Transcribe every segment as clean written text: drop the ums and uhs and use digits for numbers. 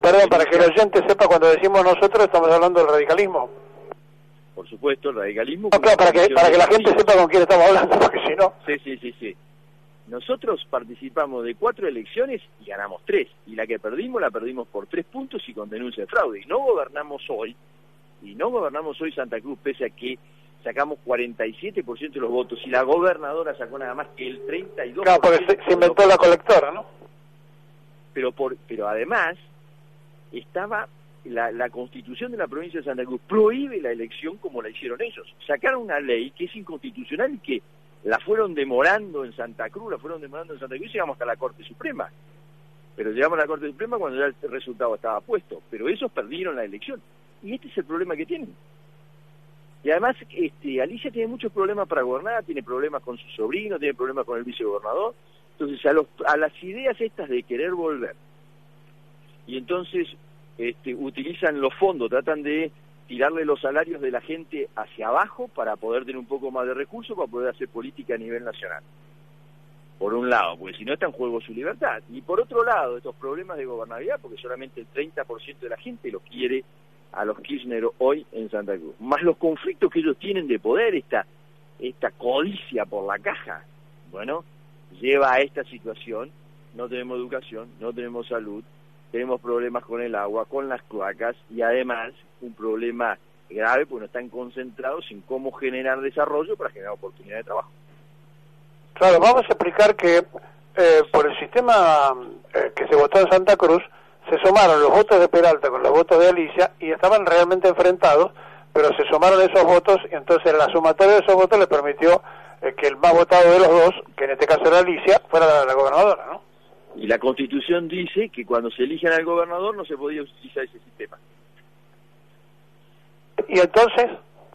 Perdón, para que el oyente sepa, cuando decimos nosotros estamos hablando del radicalismo. Por supuesto, el radicalismo... No, claro, para que la gente sepa con quién estamos hablando, porque si no... Sí. Nosotros participamos de 4 elecciones y ganamos 3. Y la que perdimos, la perdimos por 3 puntos y con denuncia de fraude. Y no gobernamos hoy Santa Cruz, pese a que sacamos 47% de los votos. Y la gobernadora sacó nada más que el 32%. Claro, porque se inventó la colectora, ¿no? Pero además, estaba... La constitución de la provincia de Santa Cruz prohíbe la elección como la hicieron ellos. Sacaron una ley que es inconstitucional y que la fueron demorando en Santa Cruz y llegamos hasta la Corte Suprema. Pero llegamos a la Corte Suprema cuando ya el resultado estaba puesto. Pero ellos perdieron la elección. Y este es el problema que tienen. Y además, Alicia tiene muchos problemas para gobernar, tiene problemas con su sobrino, tiene problemas con el vicegobernador. Entonces, a las ideas estas de querer volver, y entonces utilizan los fondos, tratan de tirarle los salarios de la gente hacia abajo para poder tener un poco más de recursos, para poder hacer política a nivel nacional. Por un lado, porque si no está en juego su libertad. Y por otro lado, estos problemas de gobernabilidad, porque solamente el 30% de la gente los quiere a los Kirchner hoy en Santa Cruz. Más los conflictos que ellos tienen de poder, esta codicia por la caja, bueno, lleva a esta situación. No tenemos educación, no tenemos salud, tenemos problemas con el agua, con las cloacas y además un problema grave porque no están concentrados en cómo generar desarrollo para generar oportunidad de trabajo. Claro, vamos a explicar que por el sistema que se votó en Santa Cruz se sumaron los votos de Peralta con los votos de Alicia y estaban realmente enfrentados, pero se sumaron esos votos y entonces la sumatoria de esos votos le permitió que el más votado de los dos, que en este caso era Alicia, fuera la gobernadora, ¿no? Y la Constitución dice que cuando se eligen al gobernador no se podía utilizar ese sistema. ¿Y entonces?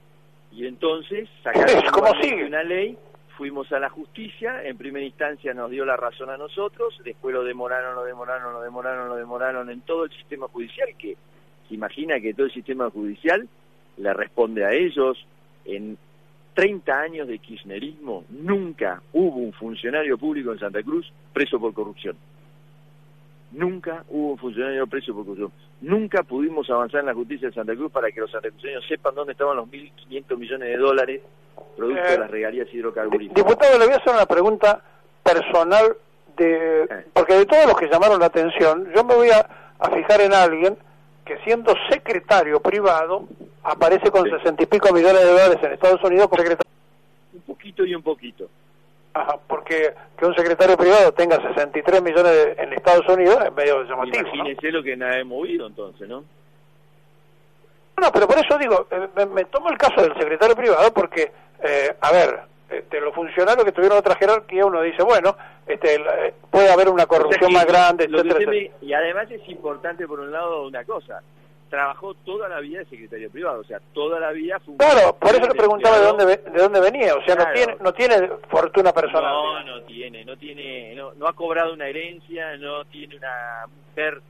Sacaron una ley, fuimos a la justicia, en primera instancia nos dio la razón a nosotros, después lo demoraron en todo el sistema judicial, que se imagina que todo el sistema judicial le responde a ellos. En 30 años de kirchnerismo nunca hubo un funcionario público en Santa Cruz preso por corrupción. Nunca hubo un funcionario preso por corrupción. Nunca pudimos avanzar en la justicia de Santa Cruz para que los santacruceños sepan dónde estaban los 1.500 millones de dólares producto de las regalías hidrocarburíferas. Diputado, le voy a hacer una pregunta personal, porque de todos los que llamaron la atención, yo me voy a fijar en alguien que siendo secretario privado aparece con 60 y pico millones de dólares en Estados Unidos como secretario. Un poquito y un poquito. Ajá, porque que un secretario privado tenga 63 millones en Estados Unidos es medio llamativo. Imagínese, ¿no? Lo que nada hemos oído entonces, ¿no? No, pero por eso digo, me tomo el caso del secretario privado porque, los funcionarios que tuvieron otra jerarquía, uno dice, bueno, puede haber una corrupción más grande, etcétera. Y además es importante, por un lado, una cosa: trabajó toda la vida de secretario privado, o sea, toda la vida fue... Claro, por eso le preguntaba de dónde venía, o sea, claro. no tiene fortuna personal. No ha cobrado una herencia, no tiene una mujer,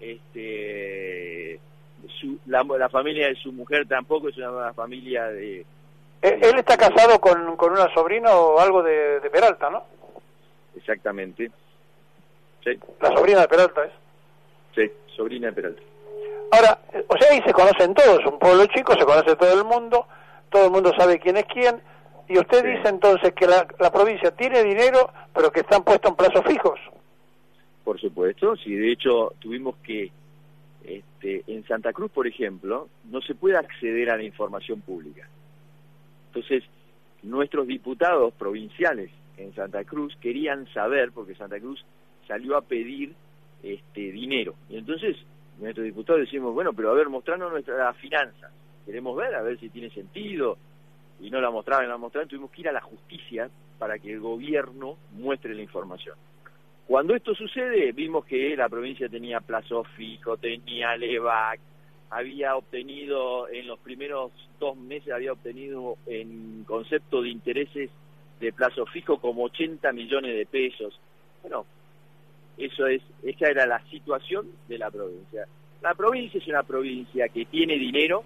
la familia de su mujer tampoco es una familia de... Él está casado con una sobrina o algo de Peralta, ¿no? Exactamente. Sí. La sobrina de Peralta es. Sí, sobrina de Peralta. Ahora, o sea, ahí se conocen todos, un pueblo chico, se conoce todo el mundo sabe quién es quién, y usted dice entonces que la provincia tiene dinero, pero que están puestos en plazos fijos. Por supuesto, sí, de hecho tuvimos que, en Santa Cruz, por ejemplo, no se puede acceder a la información pública. Entonces, nuestros diputados provinciales en Santa Cruz querían saber, porque Santa Cruz salió a pedir dinero, y entonces nuestros diputados decimos, bueno, pero a ver, mostrarnos nuestras finanzas, queremos ver, a ver si tiene sentido, y no la mostraban, tuvimos que ir a la justicia para que el gobierno muestre la información. Cuando esto sucede, vimos que la provincia tenía plazo fijo, tenía LEVAC, había obtenido, en los primeros 2 meses, en concepto de intereses de plazo fijo como 80 millones de pesos. Bueno, esa era la situación de la provincia. La provincia es una provincia que tiene dinero,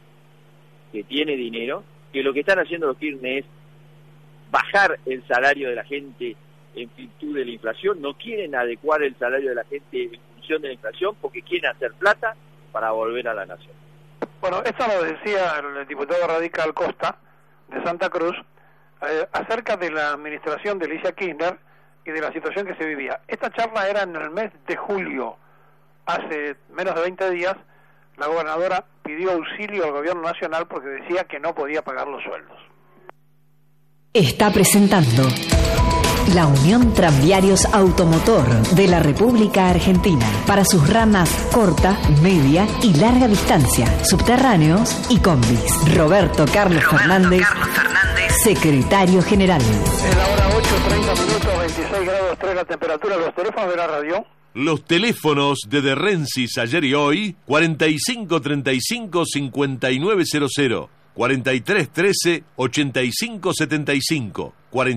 que lo que están haciendo los Kirchner es bajar el salario de la gente en virtud de la inflación, no quieren adecuar el salario de la gente en reducción de la inflación porque quieren hacer plata para volver a la nación. Bueno, esto lo decía el diputado radical Costa, de Santa Cruz, acerca de la administración de Alicia Kirchner y de la situación que se vivía. Esta charla era en el mes de julio, hace menos de 20 días. La gobernadora pidió auxilio al gobierno nacional porque decía que no podía pagar los sueldos. Está presentando la Unión Tranviarios Automotor de la República Argentina para sus ramas corta, media y larga distancia, subterráneos y combis. Roberto Carlos Fernández, secretario general. Es la hora 8:30 minutos, 26 grados 3 la temperatura. Los teléfonos de la radio. Los teléfonos de Rensis ayer y hoy, 4535-5900, 4313-8575,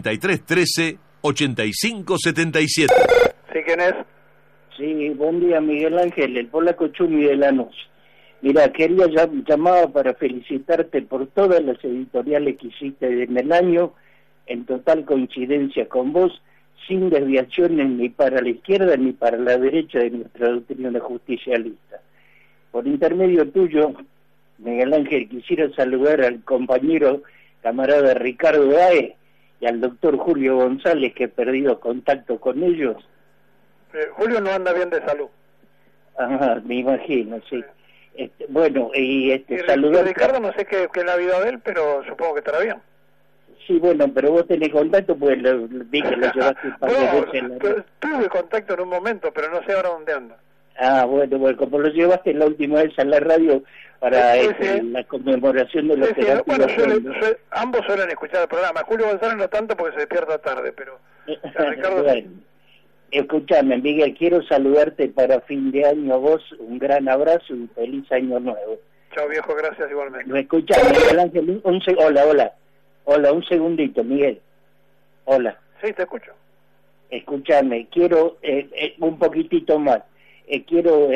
4313-8577. ¿Sí, quién es? Sí, buen día, Miguel Ángel, el polaco Chumi de Lanús. Mira, quería llamaba para felicitarte por todas las editoriales que hiciste en el año, en total coincidencia con vos, sin desviaciones ni para la izquierda ni para la derecha de nuestra doctrina justicialista. Por intermedio tuyo, Miguel Ángel, quisiera saludar al compañero camarada Ricardo Dae y al doctor Julio González, que he perdido contacto con ellos. Julio no anda bien de salud. Ajá, me imagino, sí. Bueno, y saludar... Ricardo no sé qué es la vida de él, pero supongo que estará bien. Sí, bueno, pero vos tenés contacto, pues vi que lo llevaste un par de veces. Tuve contacto en un momento, pero no sé ahora dónde anda. Ah, bueno, como lo llevaste la última vez a la radio para la conmemoración de los bueno, ambos suelen escuchar el programa. Julio González no tanto porque se despierta tarde, pero Ricardo... Bueno, escúchame, Miguel, quiero saludarte para fin de año a vos, un gran abrazo y feliz año nuevo. Chao, viejo, gracias igualmente. Escuchame, Miguel Ángel, Hola, un segundito, Miguel. Hola. Sí, te escucho. Escúchame, quiero un poquitito más. Quiero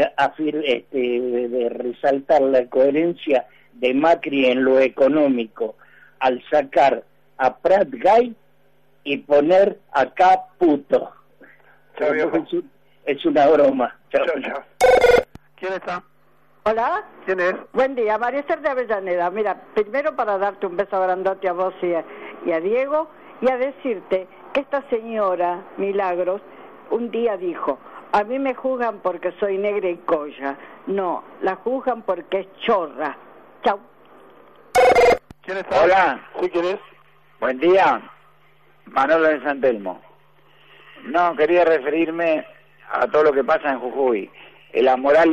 resaltar la coherencia de Macri en lo económico al sacar a Prat Gay y poner acá puto. Chao, viejo. Es una broma. Chao. ¿Quién está? Hola. ¿Quién es? Buen día, María Esther de Avellaneda. Mira, primero para darte un beso grandote a vos y a Diego, y a decirte que esta señora, Milagros, un día dijo, a mí me juzgan porque soy negra y colla. No, la juzgan porque es chorra. Chau. ¿Quién está? Hola. ¿Sí, quién es? Buen día, Manolo de San Telmo. No, quería referirme a todo lo que pasa en Jujuy. El amoral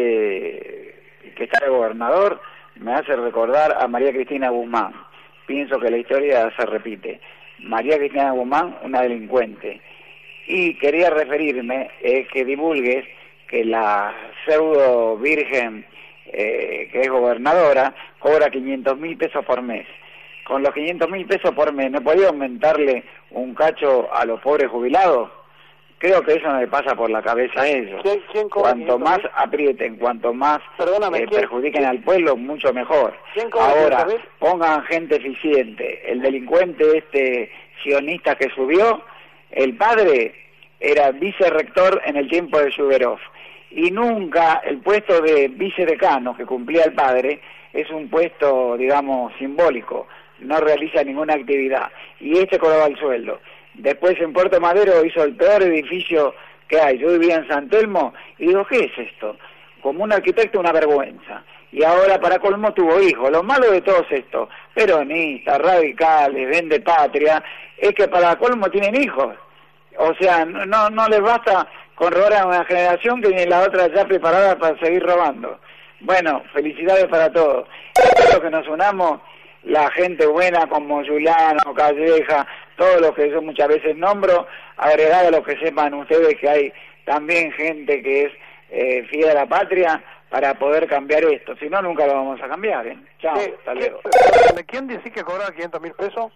que está de gobernador me hace recordar a María Cristina Guzmán. Pienso que la historia se repite. María Cristina Guzmán, una delincuente. Y quería referirme que divulgues que la pseudo virgen que es gobernadora cobra 500.000 pesos por mes. Con los 500.000 pesos por mes, ¿no podía aumentarle un cacho a los pobres jubilados? Creo que eso no le pasa por la cabeza a ellos. ¿Quién cuanto más aprieten, cuanto más perjudiquen al pueblo, mucho mejor. Ahora, pongan gente eficiente. El delincuente sionista que subió, el padre era vicerrector en el tiempo de Suberov. Y nunca el puesto de vicedecano que cumplía el padre es un puesto, digamos, simbólico. No realiza ninguna actividad. Y cobraba el sueldo. Después en Puerto Madero hizo el peor edificio que hay. Yo vivía en San Telmo y digo, ¿qué es esto? Como un arquitecto, una vergüenza. Y ahora para colmo tuvo hijos. Lo malo de todos estos, peronistas, radicales, vende patria, es que para colmo tienen hijos. O sea, no les basta con robar a una generación que viene la otra ya preparada para seguir robando. Bueno, felicidades para todos. Espero que nos unamos la gente buena como Juliano, Calleja, todos los que yo muchas veces nombro, agregado a los que sepan ustedes que hay también gente que es fiel a la patria para poder cambiar esto. Si no, nunca lo vamos a cambiar, ¿eh? Chao, hasta luego. ¿Quién decís que cobraba 500.000 pesos?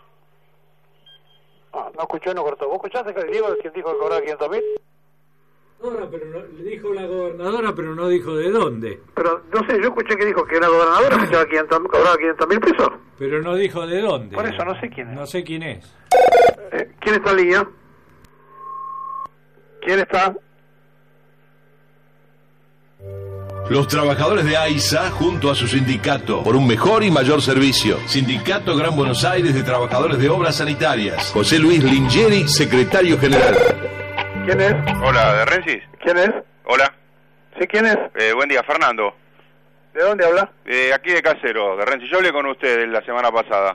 No escuchó y no cortó. ¿Vos escuchaste que Diego quién dijo que cobraba 500.000? Pero no, le dijo la gobernadora, pero no dijo de dónde. Pero no sé, yo escuché que dijo que la gobernadora cobraba 500.000 pesos. Pero no dijo de dónde. Por eso no sé quién es. No sé quién es. ¿Quién está en línea? ¿Quién está? Los trabajadores de AISA junto a su sindicato por un mejor y mayor servicio. Sindicato Gran Buenos Aires de Trabajadores de Obras Sanitarias. José Luis Lingeri, secretario general. ¿Quién es? Hola, ¿de Rensis? ¿Quién es? Hola. ¿Sí, quién es? Buen día, Fernando. ¿De dónde habla? Aquí de Casero, de Rensis. Yo hablé con usted la semana pasada.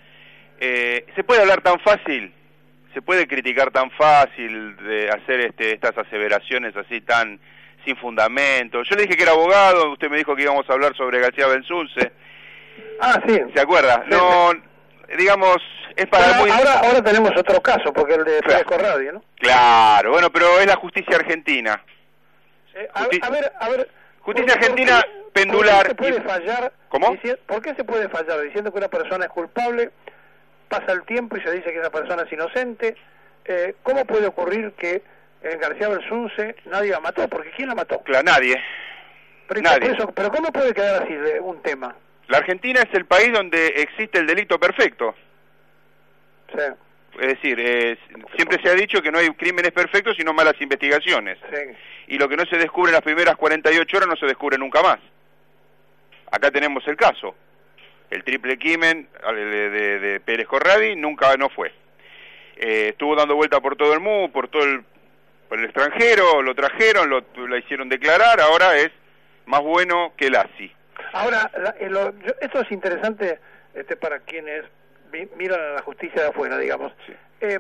¿Se puede hablar tan fácil? ¿Se puede criticar tan fácil de hacer estas aseveraciones así tan sin fundamento? Yo le dije que era abogado, usted me dijo que íbamos a hablar sobre García Belsunce. Ah, sí. ¿Se acuerda? Sí, no, sí. Digamos, es para... Ahora tenemos otro caso, porque el de Fresco Radio, ¿no? Claro, bueno, pero es la justicia argentina. A ver... Justicia argentina pendular... ¿Por qué se puede fallar? ¿Cómo? ¿Por qué se puede fallar diciendo que una persona es culpable, pasa el tiempo y se dice que esa persona es inocente? ¿Cómo puede ocurrir que García Belsunce nadie la mató? Porque ¿quién la mató? Claro, nadie. Nadie. Pero ¿cómo puede quedar así de un tema? La Argentina es el país donde existe el delito perfecto. Sí. Es decir, siempre se ha dicho que no hay crímenes perfectos sino malas investigaciones. Sí. Y lo que no se descubre en las primeras 48 horas no se descubre nunca más. Acá tenemos el caso. El triple crimen de Pérez Corradi no fue. Estuvo dando vuelta por todo el mundo, por el extranjero, lo trajeron, la hicieron declarar, ahora es más bueno que el ASI. Ahora, esto es interesante para quienes miran a la justicia de afuera, digamos. Sí.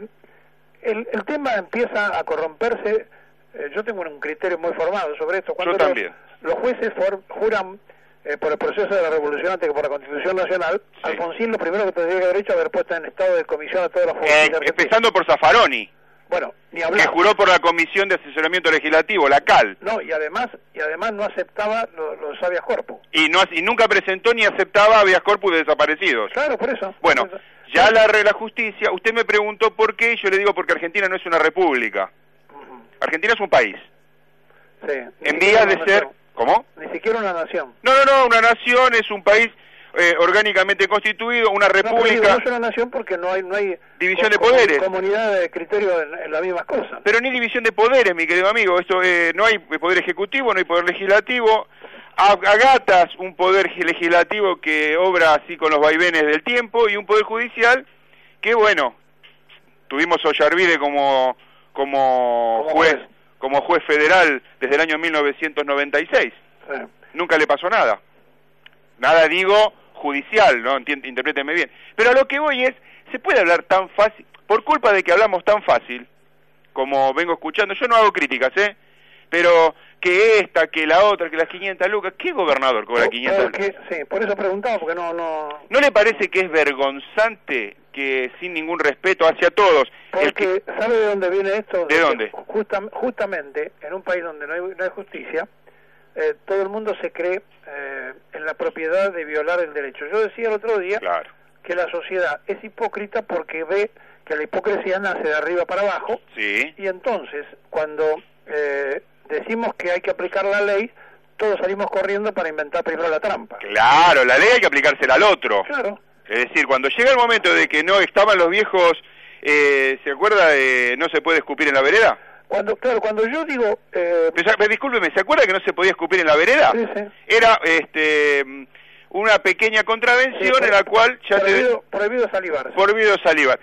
El tema empieza a corromperse. Yo tengo un criterio muy formado sobre esto. Cuando yo también. Los jueces juran por el proceso de la revolución antes que por la Constitución Nacional, sí. Alfonsín lo primero que tendría que haber hecho es haber puesto en estado de comisión a todas las fuerzas. Empezando por Zaffaroni. Bueno, ni hablar. Que juró por la Comisión de Asesoramiento Legislativo, la CAL. No, y además no aceptaba los habeas corpus. Y nunca presentó ni aceptaba habeas corpus de desaparecidos. Claro, por eso. Bueno, ya la justicia, usted me preguntó por qué, y yo le digo porque Argentina no es una república. Argentina es un país. Sí. En vías de ser... ¿Cómo? Ni siquiera una nación. No, una nación es un país orgánicamente constituido, una república... No es una nación porque no hay división de poderes. Comunidad de criterios en las mismas cosas. Pero ni división de poderes, mi querido amigo. Esto no hay poder ejecutivo, no hay poder legislativo. A gatas un poder legislativo que obra así con los vaivenes del tiempo y un poder judicial que, bueno, tuvimos a Ollarvide como juez federal desde el año 1996. Sí. Nunca le pasó nada. Nada digo judicial, ¿no? Interprétenme bien. Pero a lo que voy es, ¿se puede hablar tan fácil? Por culpa de que hablamos tan fácil, como vengo escuchando, yo no hago críticas, pero que esta, que la otra, que las 500 lucas, ¿qué gobernador cobra 500 lucas? Sí, por eso preguntaba, porque no... ¿No le parece que es vergonzante que sin ningún respeto hacia todos... Porque, ¿sabe de dónde viene esto? ¿De dónde? Justamente, en un país donde no hay justicia, todo el mundo se cree en la propiedad de violar el derecho. Yo decía el otro día que la sociedad es hipócrita porque ve que la hipocresía nace de arriba para abajo, sí. Y entonces, cuando decimos que hay que aplicar la ley, todos salimos corriendo para inventar primero la trampa. Claro, la ley hay que aplicársela al otro. Claro. Es decir, cuando llega el momento de que no estaban los viejos, ¿se acuerda de no se puede escupir en la vereda? Cuando yo digo... discúlpeme, ¿se acuerda que no se podía escupir en la vereda? Sí, sí. Era una pequeña contravención en la cual ya prohibido salivar. Prohibido salivar.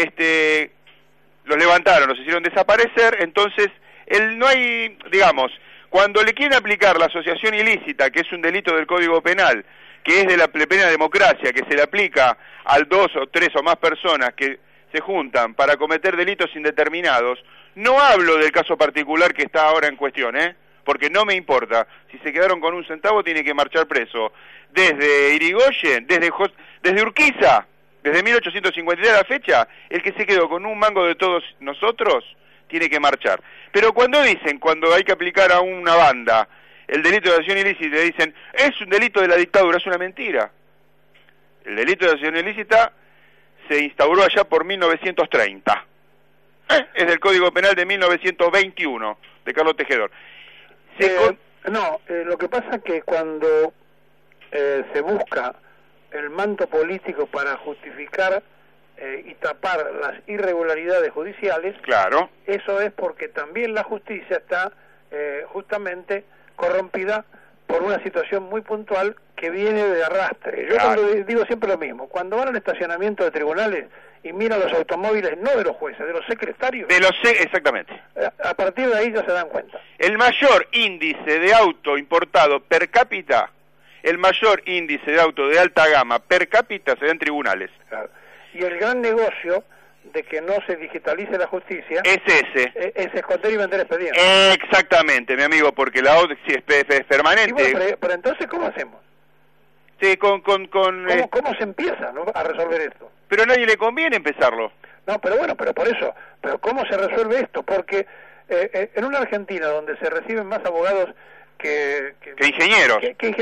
Los levantaron, los hicieron desaparecer, entonces no hay, digamos, cuando le quieren aplicar la asociación ilícita, que es un delito del Código Penal, que es de la plena democracia, que se le aplica a 2 o 3 o más personas que se juntan para cometer delitos indeterminados, no hablo del caso particular que está ahora en cuestión, porque no me importa. Si se quedaron con un centavo, tiene que marchar preso. Desde Irigoyen, desde Urquiza, desde 1853 a la fecha, el que se quedó con un mango de todos nosotros, tiene que marchar. Pero cuando hay que aplicar a una banda el delito de asociación ilícita, dicen, es un delito de la dictadura, es una mentira. El delito de asociación ilícita se instauró allá por 1930. Es del Código Penal de 1921, de Carlos Tejedor. Lo que pasa es que cuando se busca el manto político para justificar y tapar las irregularidades judiciales, claro, eso es porque también la justicia está justamente corrompida por una situación muy puntual que viene de arrastre. Yo cuando digo siempre lo mismo, cuando van al estacionamiento de tribunales y miran los automóviles, no de los jueces, de los secretarios. Exactamente. A partir de ahí ya se dan cuenta. El mayor índice de auto importado per cápita, el mayor índice de auto de alta gama per cápita se da en tribunales. Claro. Y el gran negocio de que no se digitalice la justicia es ese. Es esconder y vender expedientes. Exactamente, mi amigo, porque la auto si es permanente. Y bueno, pero entonces, ¿cómo hacemos? Sí, ¿Cómo se empieza, ¿no?, a resolver esto? Pero a nadie le conviene empezarlo. No, pero bueno, pero por eso. Pero ¿cómo se resuelve esto? Porque en una Argentina donde se reciben más abogados que ingenieros,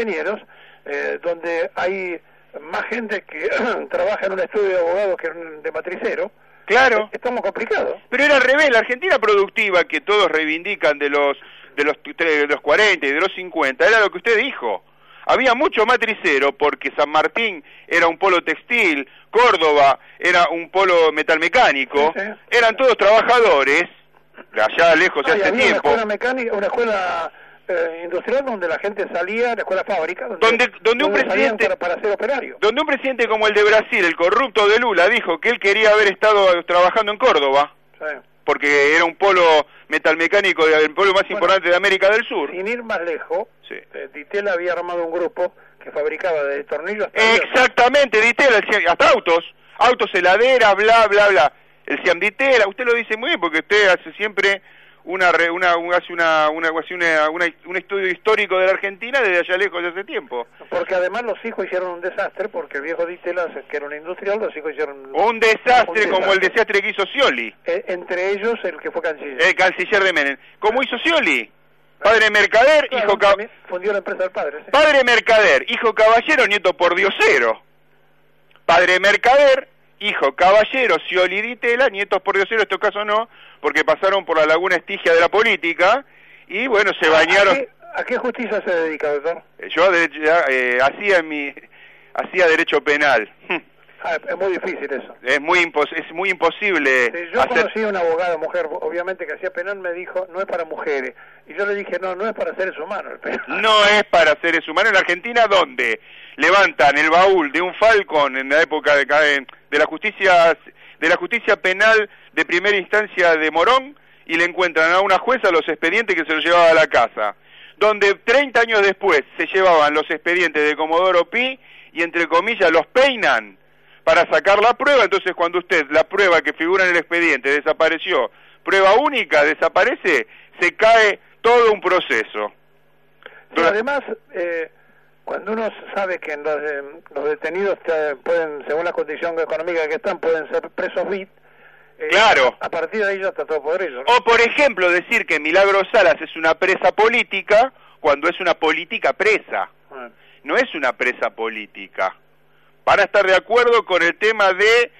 donde hay más gente que trabaja en un estudio de abogados que de matricero, claro, estamos complicados. Pero era al revés, la Argentina productiva que todos reivindican de los 40 y de los 50, era lo que usted dijo. Había mucho matricero porque San Martín era un polo textil, Córdoba era un polo metalmecánico, sí. Eran todos trabajadores, de allá lejos hace había tiempo. Una escuela mecánica, una escuela industrial donde la gente salía, la escuela fábrica, donde un presidente para ser operario. Donde un presidente como el de Brasil, el corrupto de Lula, dijo que él quería haber estado trabajando en Córdoba, sí, porque era un polo metalmecánico, el polo más importante de América del Sur. Sin ir más lejos, sí, Dittel había armado un grupo que fabricaba desde tornillos hasta exactamente, Dittel, hasta autos, heladeras, bla, bla, bla. El Siam Dittel, usted lo dice muy bien porque usted hace siempre un estudio histórico de la Argentina desde allá lejos de hace tiempo. Porque además los hijos hicieron un desastre, porque el viejo Dittel, que era un industrial, los hijos hicieron un desastre como el desastre que hizo Scioli. Entre ellos el que fue canciller. El canciller de Menem. ¿Cómo hizo Scioli? Padre mercader, claro, hijo caballero. Fundió la empresa del padre. Sí. Padre mercader, hijo caballero, nieto pordiosero. Padre mercader, hijo caballero, Scioli Ditela, nietos pordiosero, en este caso no, porque pasaron por la laguna Estigia de la política y bueno, se bañaron. ¿A qué justicia se dedica, doctor? Yo hacía derecho penal. Es muy difícil eso. Es muy imposible. Sí, yo conocí a una abogada mujer, obviamente, que hacía penal, me dijo, no es para mujeres. Y yo le dije, no es para seres humanos el penal. No es para seres humanos. En Argentina, ¿dónde? Levantan el baúl de un Falcon en la época de la justicia penal de primera instancia de Morón y le encuentran a una jueza los expedientes que se los llevaba a la casa. Donde 30 años después se llevaban los expedientes de Comodoro Pi y, entre comillas, los peinan para sacar la prueba. Entonces, cuando la prueba que figura en el expediente desapareció, prueba única desaparece, se cae todo un proceso. Sí, además, cuando uno sabe que los detenidos pueden, según la condición económica que están, pueden ser presos VIP, claro, a partir de ahí ya está todo podrido, ¿no? O, por ejemplo, decir que Milagros Salas es una presa política cuando es una política presa. No es una presa política. Van a estar de acuerdo con el tema de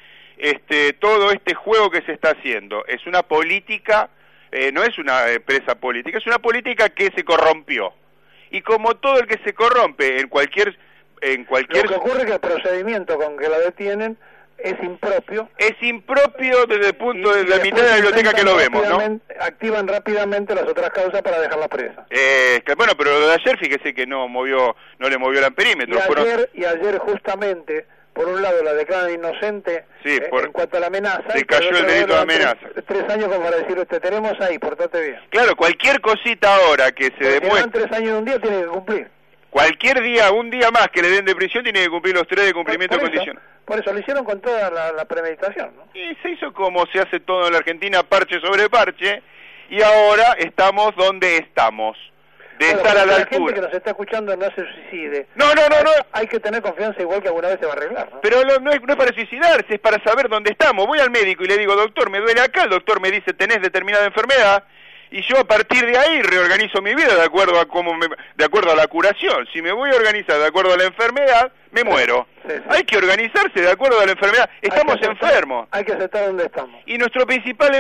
todo este juego que se está haciendo. Es una política, no es una presa política, es una política que se corrompió. Y como todo el que se corrompe en cualquier... Lo que ocurre es que el procedimiento con que la detienen es impropio. Es impropio desde el punto de la mitad de la biblioteca que lo vemos, ¿no? Activan rápidamente las otras causas para dejarla presa. Bueno, pero lo de ayer, fíjese que no le movió el amperímetro. Y ayer justamente, por un lado la declaran inocente, sí, en cuanto a la amenaza. Se cayó el delito de amenaza. 3 años como para decir, te tenemos ahí, portate bien. Claro, cualquier cosita ahora que se demuestre... Si 3 años de un día, tiene que cumplir. Cualquier día, un día más que le den de prisión, tiene que cumplir los 3 de cumplimiento de condiciones. Por eso lo hicieron con toda la premeditación, ¿no? Y se hizo como se hace todo en la Argentina, parche sobre parche, y ahora estamos donde estamos, estar a la altura. La gente que nos está escuchando no se suicide. No. Hay que tener confianza igual que alguna vez se va a arreglar, ¿no? Pero no es para suicidarse, es para saber dónde estamos. Voy al médico y le digo, doctor, me duele acá, el doctor me dice, tenés determinada enfermedad, y yo a partir de ahí reorganizo mi vida de acuerdo a la curación. Si me voy a organizar de acuerdo a la enfermedad, me muero. Sí. Hay que organizarse de acuerdo a la enfermedad. Estamos enfermos. Hay que aceptar dónde estamos. Y nuestro principal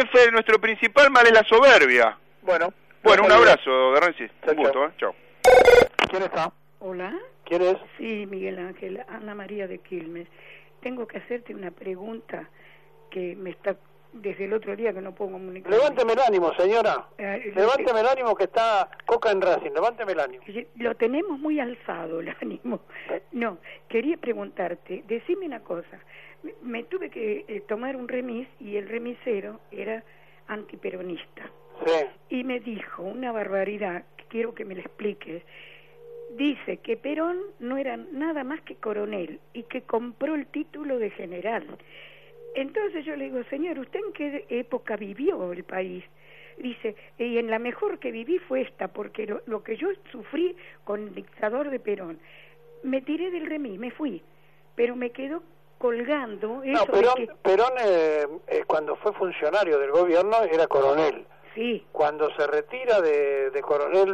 mal es la soberbia. Bueno, un abrazo, Garranzi. Un gusto, chao. ¿Quién está? Hola. ¿Quién es? Sí, Miguel Ángel, Ana María de Quilmes. Tengo que hacerte una pregunta que me está desde el otro día que no puedo comunicar. Levánteme el ánimo, señora. Levánteme el ánimo que está Coca en Racing. Levánteme el ánimo. Lo tenemos muy alzado el ánimo. No, quería preguntarte, decime una cosa. Me tuve que tomar un remis y el remisero era antiperonista. Sí. Y me dijo una barbaridad, que quiero que me la expliques. Dice que Perón no era nada más que coronel y que compró el título de general. Entonces yo le digo, señor, ¿usted en qué época vivió el país? Dice, y en la mejor que viví fue esta, porque lo que yo sufrí con el dictador de Perón, me tiré del remis, me fui, pero me quedó colgando eso. No, Perón cuando fue funcionario del gobierno era coronel. Sí. Cuando se retira de coronel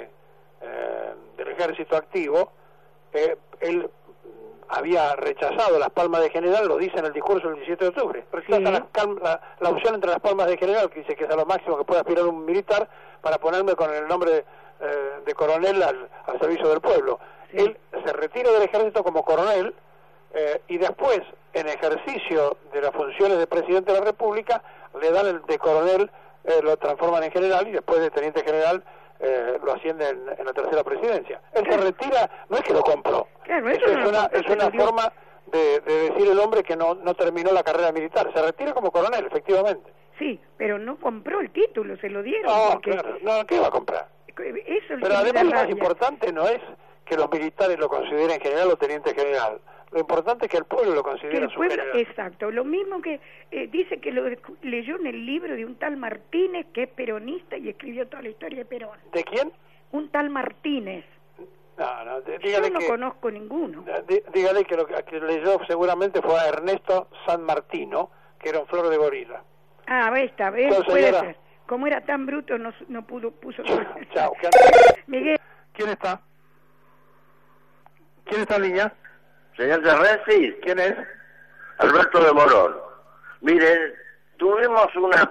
del ejército activo, él había rechazado las palmas de general, lo dice en el discurso del 17 de octubre. Rechaza la opción entre las palmas de general, que dice que es a lo máximo que puede aspirar un militar, para ponerme con el nombre de coronel al servicio del pueblo. Sí. Él se retira del ejército como coronel y después, en ejercicio de las funciones de presidente de la República, le dan el de coronel, lo transforman en general y después de teniente general lo asciende en la tercera presidencia. Él se retira, no es que lo compró. Claro, eso es una forma de decir el hombre que no terminó la carrera militar. Se retira como coronel, efectivamente. Sí, pero no compró el título, se lo dieron. No, porque... claro, no, ¿qué va a comprar? Eso es pero además lo más importante no es que los militares lo consideren general o teniente general. Lo importante es que el pueblo lo considere su general. Exacto, lo mismo que dice que lo leyó en el libro de un tal Martínez, que es peronista y escribió toda la historia de Perón. ¿De quién? Un tal Martínez. No, yo no conozco ninguno. Dígale que lo que leyó seguramente fue a Ernesto San Martino, que era un flor de gorila. Ah, esta vez puede ser. Como era tan bruto, no puso... Chao. Miguel. ¿Quién está? ¿Quién está en línea? Señor Terrenci. ¿Quién es? Alberto de Morón. Miren, tuvimos una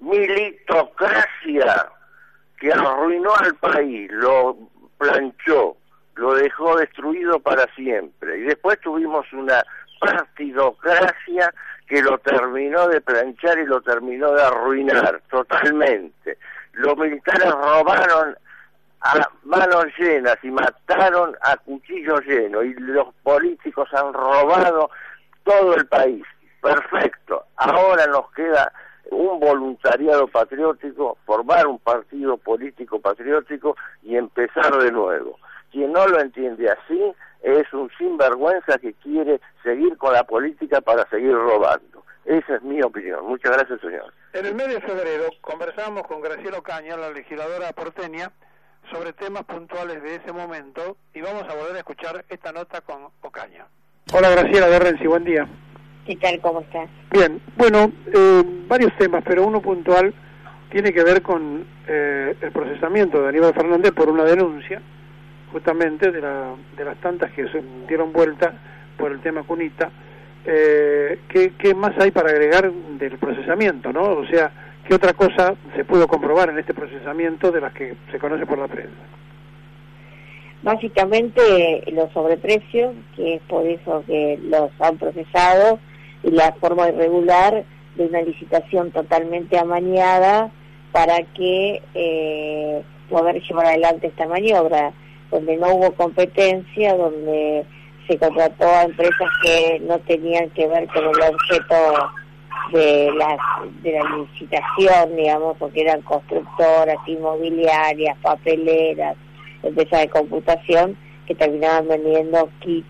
militocracia que arruinó al país, lo planchó, lo dejó destruido para siempre. Y después tuvimos una partidocracia que lo terminó de planchar y lo terminó de arruinar totalmente. Los militares robaron a manos llenas y mataron a cuchillo lleno, y los políticos han robado todo el país. Perfecto. Ahora nos queda un voluntariado patriótico, formar un partido político patriótico y empezar de nuevo. Quien no lo entiende así es un sinvergüenza que quiere seguir con la política para seguir robando. Esa es mi opinión. Muchas gracias, señor. En el mes de febrero conversamos con Graciela Ocaña, la legisladora porteña, sobre temas puntuales de ese momento, y vamos a volver a escuchar esta nota con Ocaña. Hola Graciela de Renzi, buen día. ¿Qué tal? ¿Cómo estás? Bien, bueno, varios temas, pero uno puntual tiene que ver con el procesamiento de Aníbal Fernández por una denuncia, justamente de las tantas que se dieron vuelta por el tema Cunita. ¿Qué más hay para agregar del procesamiento, no? O sea, ¿qué otra cosa se pudo comprobar en este procesamiento de las que se conoce por la prensa? Básicamente los sobreprecios, que es por eso que los han procesado, y la forma irregular de una licitación totalmente amañada para que poder llevar adelante esta maniobra, donde no hubo competencia, donde se contrató a empresas que no tenían que ver con el objeto de la licitación, digamos, porque eran constructoras, inmobiliarias, papeleras, empresas de computación que terminaban vendiendo kits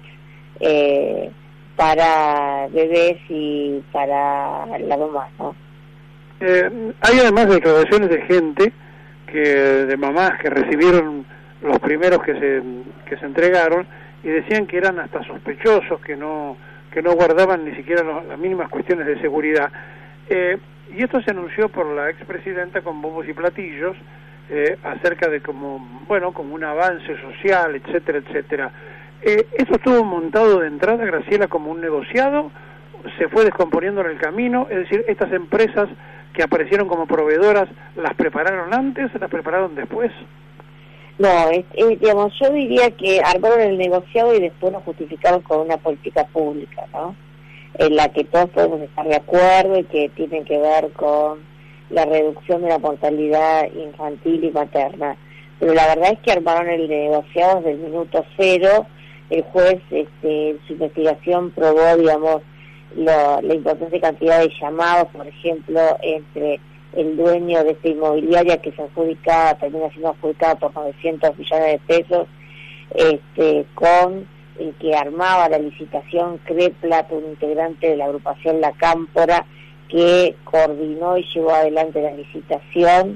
para bebés y para la mamá, ¿no? Hay además declaraciones de gente, de mamás que recibieron los primeros que se entregaron, y decían que eran hasta sospechosos, que no guardaban ni siquiera las mínimas cuestiones de seguridad. Y esto se anunció por la expresidenta con bombos y platillos, acerca de como un avance social, etcétera, etcétera. ¿Esto estuvo montado de entrada, Graciela, como un negociado? ¿Se fue descomponiendo en el camino? Es decir, estas empresas que aparecieron como proveedoras, ¿las prepararon antes, las prepararon después? No, digamos, yo diría que armaron el negociado y después lo justificaron con una política pública, ¿no? en la que todos podemos estar de acuerdo y que tiene que ver con la reducción de la mortalidad infantil y materna. Pero la verdad es que armaron el negociado desde el minuto cero. El juez, en su investigación probó, digamos, la importante cantidad de llamados, por ejemplo, entre el dueño de esta inmobiliaria que se termina siendo adjudicada por 900 millones de pesos, con el que armaba la licitación Creplat, un integrante de la agrupación La Cámpora, que coordinó y llevó adelante la licitación.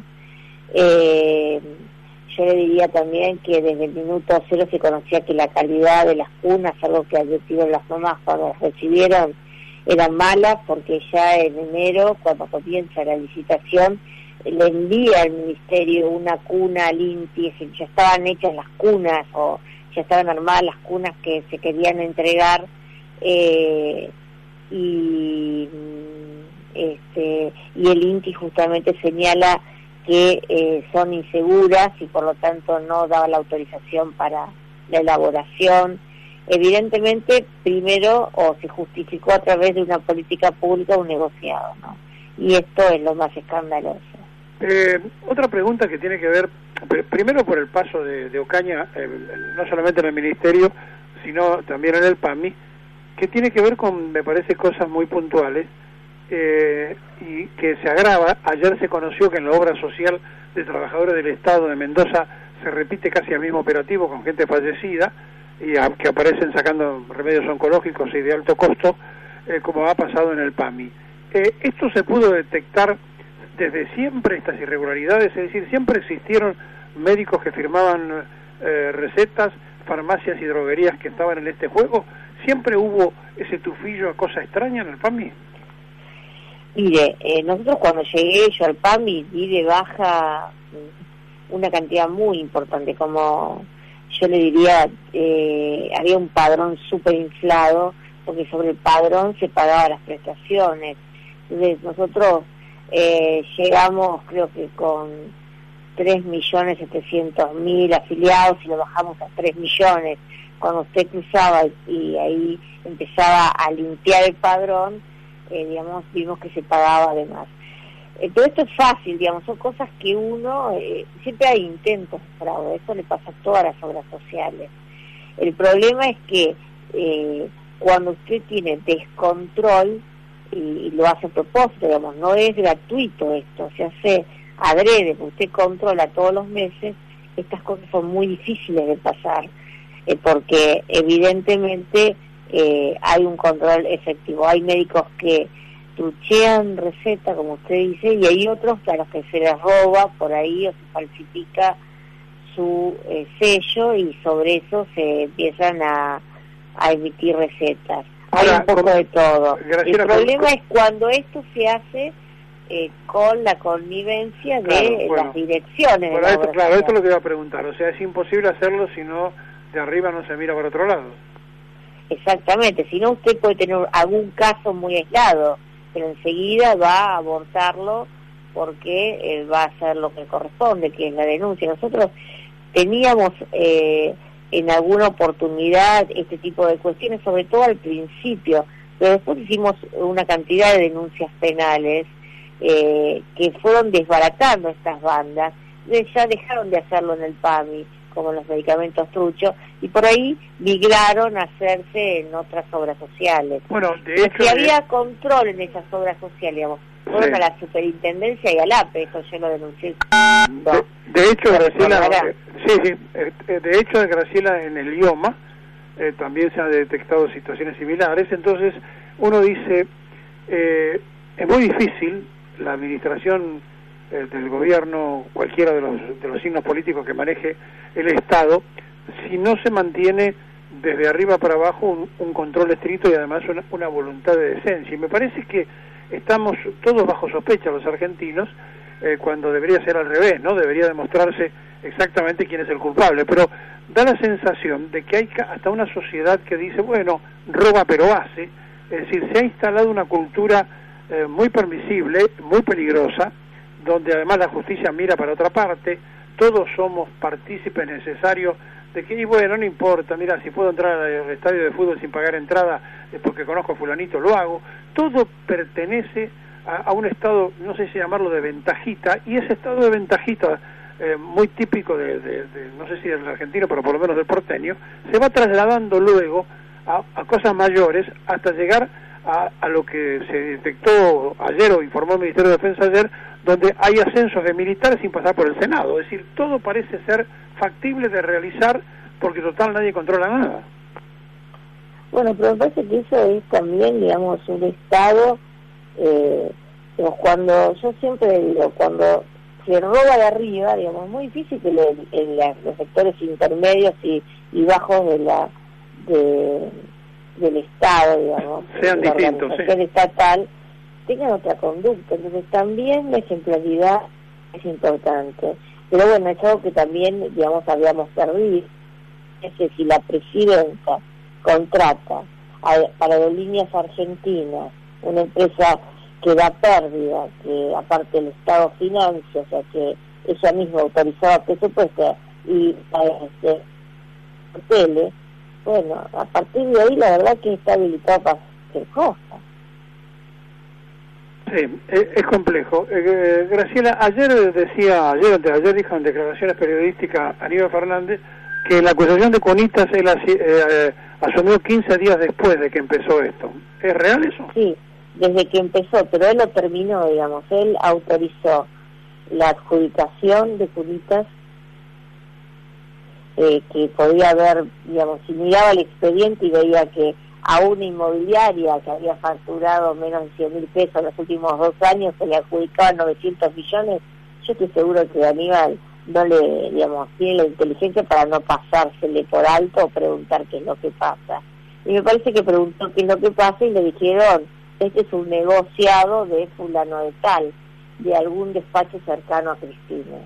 Yo le diría también que desde el minuto cero se conocía que la calidad de las cunas, algo que advirtieron las mamás cuando las recibieron, eran malas, porque ya en enero, cuando comienza la licitación, le envía el ministerio una cuna al INTI, es decir, ya estaban hechas las cunas o ya estaban armadas las cunas que se querían entregar, y el INTI justamente señala que son inseguras y por lo tanto no daba la autorización para la elaboración. Evidentemente, primero, se justificó a través de una política pública un negociado, ¿no? Y esto es lo más escandaloso. Otra pregunta que tiene que ver, primero por el paso de Ocaña, no solamente en el Ministerio, sino también en el PAMI, que tiene que ver con, me parece, cosas muy puntuales, y que se agrava. Ayer se conoció que en la obra social de trabajadores del Estado de Mendoza se repite casi el mismo operativo con gente fallecida, y que aparecen sacando remedios oncológicos y de alto costo, como ha pasado en el PAMI. ¿Esto se pudo detectar desde siempre, estas irregularidades? Es decir, ¿siempre existieron médicos que firmaban recetas, farmacias y droguerías que estaban en este juego? ¿Siempre hubo ese tufillo a cosa extraña en el PAMI? Mire, nosotros cuando llegué yo al PAMI di de baja una cantidad muy importante, como yo le diría, había un padrón súper inflado, porque sobre el padrón se pagaban las prestaciones. Entonces nosotros llegamos, creo que con 3.700.000 afiliados y lo bajamos a 3 millones. Cuando usted cruzaba y ahí empezaba a limpiar el padrón, digamos, vimos que se pagaba además. Todo esto es fácil, digamos, son cosas que uno, siempre hay intentos de fraude, eso le pasa a todas las obras sociales. El problema es que cuando usted tiene descontrol, y lo hace a propósito, digamos, no es gratuito esto, se hace adrede, porque usted controla todos los meses, estas cosas son muy difíciles de pasar, porque evidentemente hay un control efectivo. Hay médicos que truchean receta, como usted dice, y hay otros a los que se les roba por ahí o se falsifica su sello, y sobre eso se empiezan a emitir recetas. Hay un poco de todo. Graciela, el problema es cuando esto se hace con la connivencia de las direcciones. Bueno, esto es lo que iba a preguntar. O sea, es imposible hacerlo si no de arriba no se mira para otro lado. Exactamente, si no usted puede tener algún caso muy aislado, pero enseguida va a abortarlo porque va a hacer lo que corresponde, que es la denuncia. Nosotros teníamos en alguna oportunidad este tipo de cuestiones, sobre todo al principio, pero después hicimos una cantidad de denuncias penales que fueron desbaratando estas bandas. Ya dejaron de hacerlo en el PAMI, como los medicamentos truchos, y por ahí migraron a hacerse en otras obras sociales. Bueno, de hecho, si había control en esas obras sociales, digamos, fueron a la superintendencia y al APE, eso yo lo denuncié. De hecho, Graciela, de hecho, Graciela, en el IOMA también se han detectado situaciones similares. Entonces uno dice, es muy difícil la administración del gobierno, cualquiera de los signos políticos que maneje el Estado, si no se mantiene desde arriba para abajo un control estricto y además una voluntad de decencia. Y me parece que estamos todos bajo sospecha, los argentinos, cuando debería ser al revés, ¿no? Debería demostrarse exactamente quién es el culpable, pero da la sensación de que hay hasta una sociedad que dice, bueno, roba pero hace. Es decir, se ha instalado una cultura muy permisible, muy peligrosa, donde además la justicia mira para otra parte. Todos somos partícipes necesarios de que, y bueno, no importa, mira, si puedo entrar al estadio de fútbol sin pagar entrada, es porque conozco a fulanito, lo hago. Todo pertenece a un estado, no sé si llamarlo de ventajita, y ese estado de ventajita, muy típico de no sé si del argentino, pero por lo menos del porteño, se va trasladando luego a cosas mayores hasta llegar a lo que se detectó ayer o informó el Ministerio de Defensa ayer, donde hay ascensos de militares sin pasar por el Senado. Es decir, todo parece ser factible de realizar porque total nadie controla nada. Bueno, pero me parece que eso es también, digamos, un Estado, cuando yo siempre digo, cuando se roba de arriba, digamos, es muy difícil que los sectores intermedios y bajos del Estado, digamos, sean distintos, la organización estatal, tengan otra conducta. Entonces también la ejemplaridad es importante. Pero bueno, es algo que también, digamos, habíamos perdido. Es que si la presidenta contrata para Aerolíneas Argentinas, una empresa que da pérdida, que aparte el Estado financia, o sea que ella misma autorizaba presupuesto y hoteles, bueno, a partir de ahí la verdad que está habilitado para cualquier cosa. Sí, es complejo. Graciela, ayer dijo en declaraciones periodísticas Aníbal Fernández que la acusación de Cunitas él asumió 15 días después de que empezó esto. ¿Es real eso? Sí, desde que empezó, pero él lo terminó, digamos. Él autorizó la adjudicación de Cunitas, que podía haber, digamos, si miraba el expediente y veía que a una inmobiliaria que había facturado menos de 100.000 pesos en los últimos 2 años se le adjudicaban 900 millones, yo estoy seguro que Aníbal no le, digamos, tiene la inteligencia para no pasársele por alto o preguntar qué es lo que pasa. Y me parece que preguntó qué es lo que pasa y le dijeron, este es un negociado de fulano de tal, de algún despacho cercano a Cristina.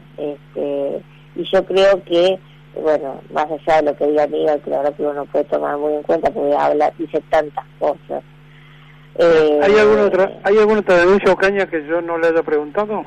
Y yo creo que, bueno, más allá de lo que diga Aníbal, que la verdad que uno puede tomar muy en cuenta porque dice tantas cosas. ¿Hay alguna otra denuncia o caña que yo no le haya preguntado?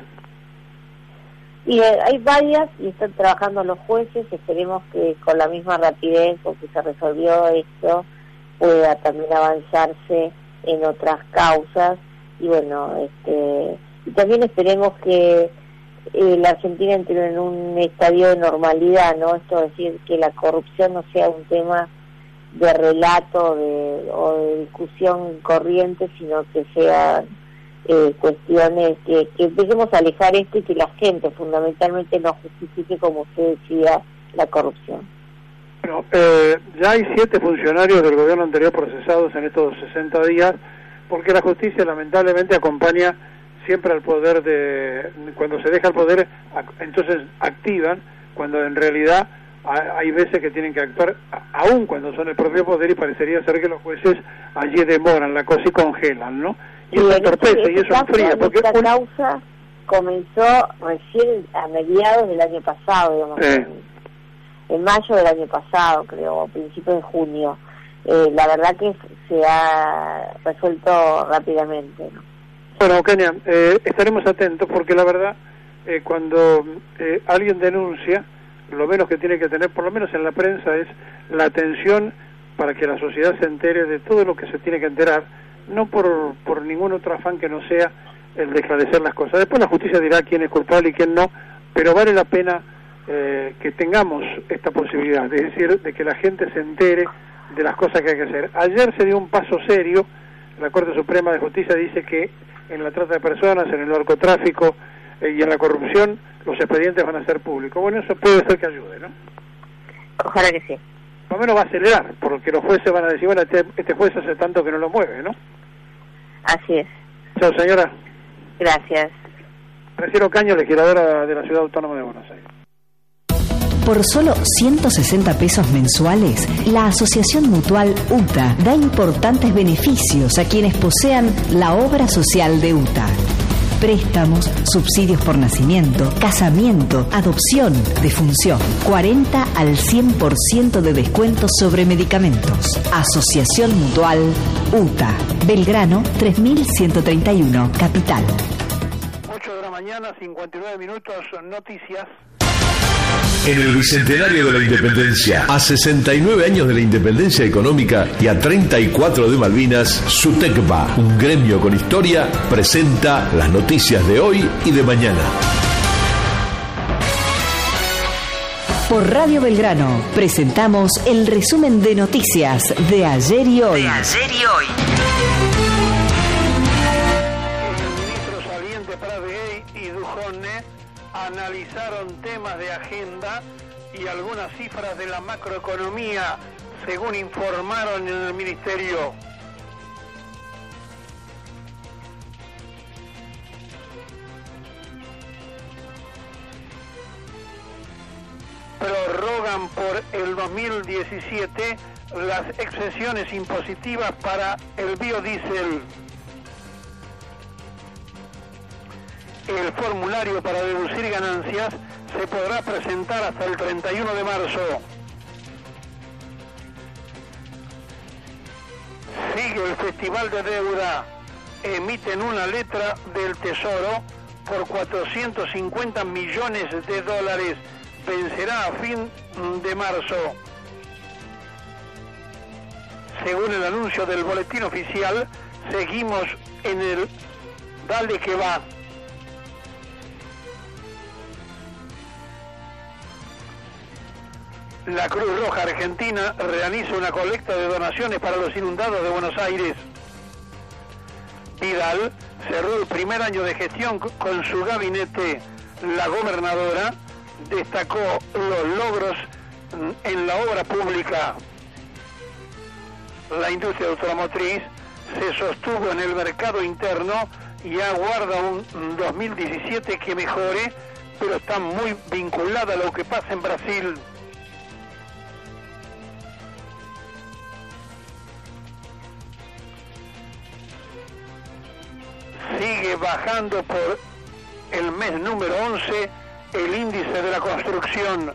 Y hay varias y están trabajando los jueces. Esperemos que con la misma rapidez con que se resolvió esto pueda también avanzarse en otras causas. Y bueno, y también esperemos que la Argentina entre en un estadio de normalidad, ¿no? Esto es decir, que la corrupción no sea un tema de relato o de discusión corriente, sino que sean cuestiones que empecemos a alejar esto y que la gente fundamentalmente no justifique, como usted decía, la corrupción. Bueno, ya hay 7 funcionarios del gobierno anterior procesados en estos 60 días, porque la justicia lamentablemente acompaña siempre al poder cuando se deja el poder, entonces activan, cuando en realidad hay veces que tienen que actuar aún cuando son el propio poder, y parecería ser que los jueces allí demoran la cosa y congelan, ¿no? Y eso entorpece y eso enfría. Porque esta causa comenzó recién a mediados del año pasado, digamos, en mayo del año pasado, creo, a principios de junio. La verdad que se ha resuelto rápidamente, ¿no? Bueno, Kenia, estaremos atentos porque la verdad, cuando alguien denuncia, lo menos que tiene que tener, por lo menos en la prensa, es la atención para que la sociedad se entere de todo lo que se tiene que enterar, no por ningún otro afán que no sea el de esclarecer las cosas. Después la justicia dirá quién es culpable y quién no, pero vale la pena que tengamos esta posibilidad, es decir, de que la gente se entere de las cosas que hay que hacer. Ayer se dio un paso serio. La Corte Suprema de Justicia dice que en la trata de personas, en el narcotráfico y en la corrupción, los expedientes van a ser públicos. Bueno, eso puede ser que ayude, ¿no? Ojalá que sí. Por lo menos va a acelerar, porque los jueces van a decir, bueno, este juez hace tanto que no lo mueve, ¿no? Así es. Chao, señora. Gracias. Graciela Ocaña, legisladora de la Ciudad Autónoma de Buenos Aires. Por solo 160 pesos mensuales, la Asociación Mutual UTA da importantes beneficios a quienes posean la obra social de UTA. Préstamos, subsidios por nacimiento, casamiento, adopción, defunción. 40 al 100% de descuento sobre medicamentos. Asociación Mutual UTA. Belgrano 3131, Capital. 8 de la mañana, 59 minutos, noticias. en el Bicentenario de la Independencia. A 69 años de la independencia económica y a 34 de Malvinas, SUTECBA, un gremio con historia, presenta las noticias de hoy y de mañana. Por Radio Belgrano presentamos el resumen de noticias de ayer y hoy. Analizaron temas de agenda y algunas cifras de la macroeconomía, según informaron en el Ministerio. Prorrogan por el 2017 las exenciones impositivas para el biodiesel. El formulario para deducir ganancias se podrá presentar hasta el 31 de marzo. Sigue el Festival de Deuda. Emiten una letra del Tesoro por 450 millones de dólares. Vencerá a fin de marzo. Según el anuncio del boletín oficial, seguimos en el dale que va. La Cruz Roja Argentina realiza una colecta de donaciones para los inundados de Buenos Aires. Vidal cerró el primer año de gestión con su gabinete. La gobernadora destacó los logros en la obra pública. La industria automotriz se sostuvo en el mercado interno y aguarda un 2017 que mejore, pero está muy vinculada a lo que pasa en Brasil. Sigue bajando por el mes número 11 el índice de la construcción.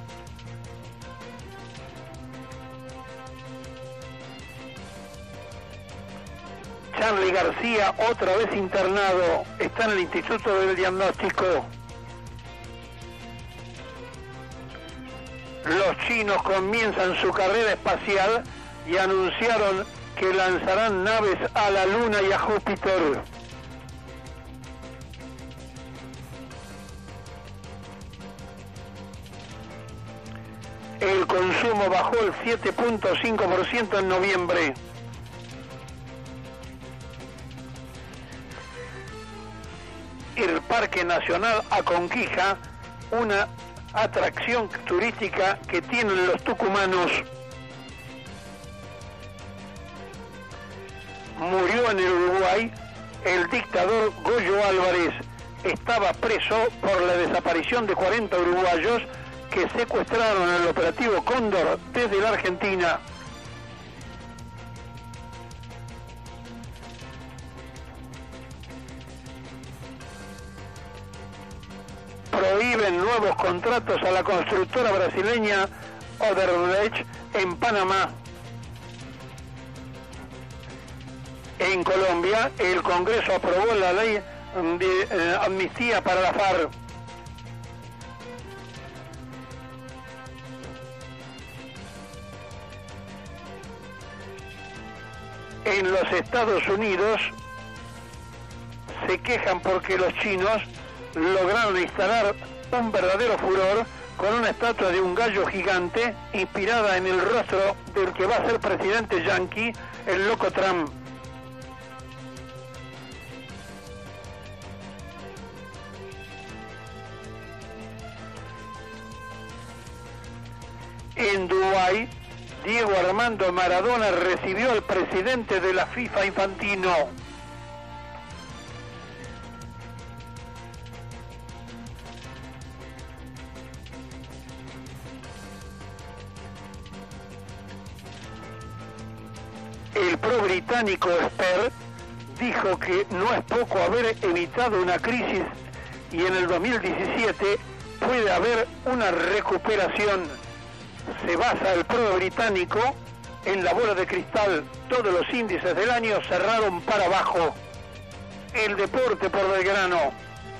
Charly García, otra vez internado, está en el Instituto del Diagnóstico. Los chinos comienzan su carrera espacial y anunciaron que lanzarán naves a la Luna y a Júpiter. El consumo bajó el 7.5% en noviembre. El Parque Nacional Aconquija, una atracción turística que tienen los tucumanos. Murió en el Uruguay el dictador Goyo Álvarez. Estaba preso por la desaparición de 40 uruguayos que secuestraron el operativo Cóndor desde la Argentina. Prohíben nuevos contratos a la constructora brasileña Odebrecht en Panamá. En Colombia, el Congreso aprobó la ley de amnistía para la FARC. En los Estados Unidos se quejan porque los chinos lograron instalar un verdadero furor con una estatua de un gallo gigante inspirada en el rostro del que va a ser presidente yanqui, el loco Trump. En Dubái, Diego Armando Maradona recibió al presidente de la FIFA, Infantino. El pro británico Esper dijo que no es poco haber evitado una crisis y en el 2017 puede haber una recuperación. Se basa el pro británico en la bola de cristal. Todos los índices del año cerraron para abajo. El deporte por Belgrano.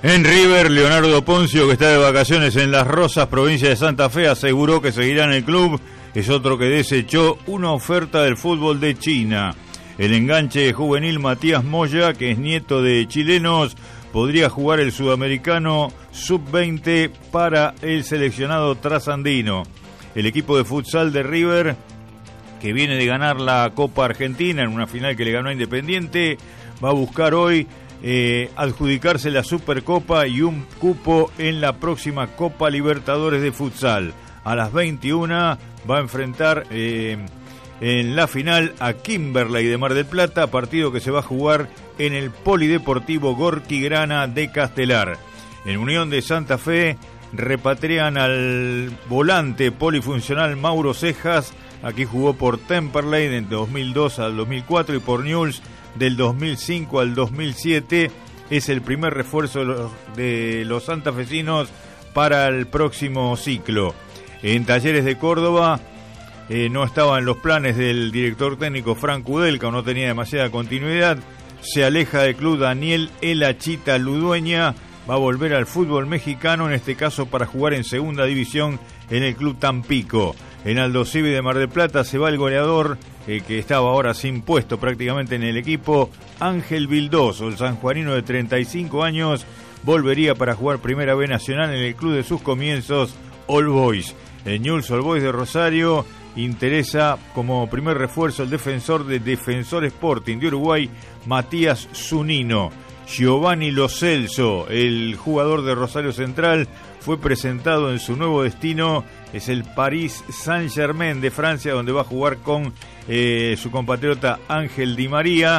En River, Leonardo Poncio, que está de vacaciones en Las Rosas, provincia de Santa Fe, aseguró que seguirá en el club. Es otro que desechó una oferta del fútbol de China. El enganche juvenil Matías Moya, que es nieto de chilenos, podría jugar el sudamericano sub-20 para el seleccionado trasandino. El equipo de futsal de River, que viene de ganar la Copa Argentina en una final que le ganó a Independiente, va a buscar hoy adjudicarse la Supercopa y un cupo en la próxima Copa Libertadores de futsal. A las 21 va a enfrentar en la final a Kimberley de Mar del Plata, partido que se va a jugar en el Polideportivo Gorki Grana de Castelar. En Unión de Santa Fe repatrian al volante polifuncional Mauro Cejas. Aquí jugó por Temperley del 2002 al 2004 y por Newell's del 2005 al 2007. Es el primer refuerzo de los santafesinos para el próximo ciclo. En Talleres de Córdoba no estaba en los planes del director técnico Frank Udelka, no tenía demasiada continuidad. Se aleja del club Daniel Elachita Ludueña, va a volver al fútbol mexicano, en este caso para jugar en segunda división en el club Tampico. En Aldo Civi de Mar del Plata se va el goleador, que estaba ahora sin puesto prácticamente en el equipo, Ángel Vildoso, el sanjuanino de 35 años, volvería para jugar Primera B Nacional en el club de sus comienzos, All Boys. En Newell's All Boys de Rosario interesa como primer refuerzo el defensor de Defensor Sporting de Uruguay, Matías Zunino. Giovanni Lo Celso, el jugador de Rosario Central, fue presentado en su nuevo destino, es el Paris Saint-Germain de Francia, donde va a jugar con su compatriota Ángel Di María.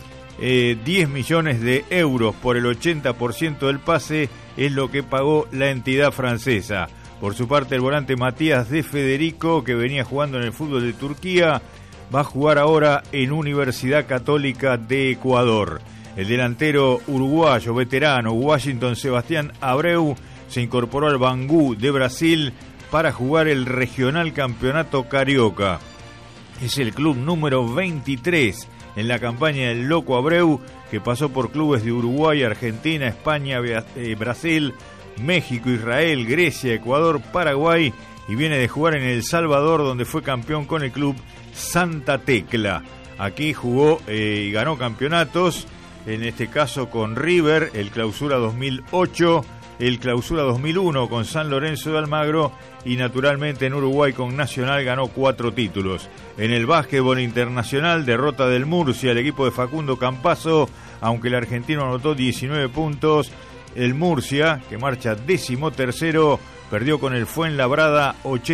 10 millones de euros por el 80% del pase es lo que pagó la entidad francesa. Por su parte, el volante Matías De Federico, que venía jugando en el fútbol de Turquía, va a jugar ahora en Universidad Católica de Ecuador. El delantero uruguayo veterano Washington Sebastián Abreu se incorporó al Bangu de Brasil para jugar el Regional Campeonato Carioca. Es el club número 23 en la campaña del Loco Abreu, que pasó por clubes de Uruguay, Argentina, España, Brasil, México, Israel, Grecia, Ecuador, Paraguay, y viene de jugar en El Salvador, donde fue campeón con el club Santa Tecla. Aquí jugó y ganó campeonatos, en este caso con River, el Clausura 2008, el Clausura 2001 con San Lorenzo de Almagro, y naturalmente en Uruguay con Nacional ganó 4 títulos. En el básquetbol internacional, derrota del Murcia, el equipo de Facundo Campazzo, aunque el argentino anotó 19 puntos. El Murcia, que marcha 13º, perdió con el Fuenlabrada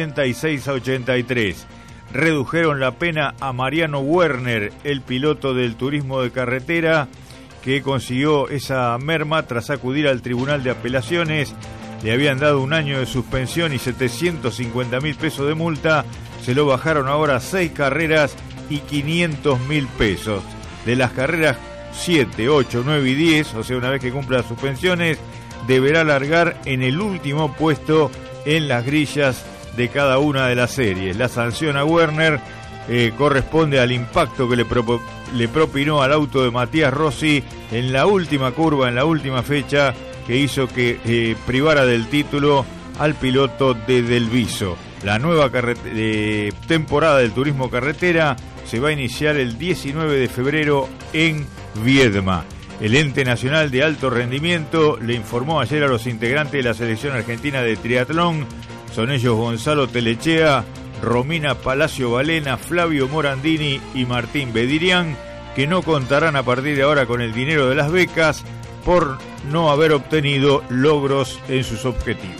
86-83. Redujeron la pena a Mariano Werner, el piloto del turismo de carretera, que consiguió esa merma tras acudir al Tribunal de Apelaciones. Le habían dado 1 año de suspensión y 750.000 pesos de multa. Se lo bajaron ahora 6 carreras y 500.000 pesos. De las carreras 7, 8, 9 y 10, o sea, una vez que cumpla las suspensiones, deberá largar en el último puesto en las grillas de cada una de las series. La sanción a Werner corresponde al impacto que le propinó al auto de Matías Rossi en la última curva, en la última fecha, que hizo que privara del título al piloto de Delviso. La nueva temporada del turismo carretera se va a iniciar el 19 de febrero en Viedma. El ente nacional de alto rendimiento le informó ayer a los integrantes de la selección argentina de triatlón, son ellos Gonzalo Telechea, Romina Palacio Balena, Flavio Morandini y Martín Bedirián, que no contarán a partir de ahora con el dinero de las becas por no haber obtenido logros en sus objetivos.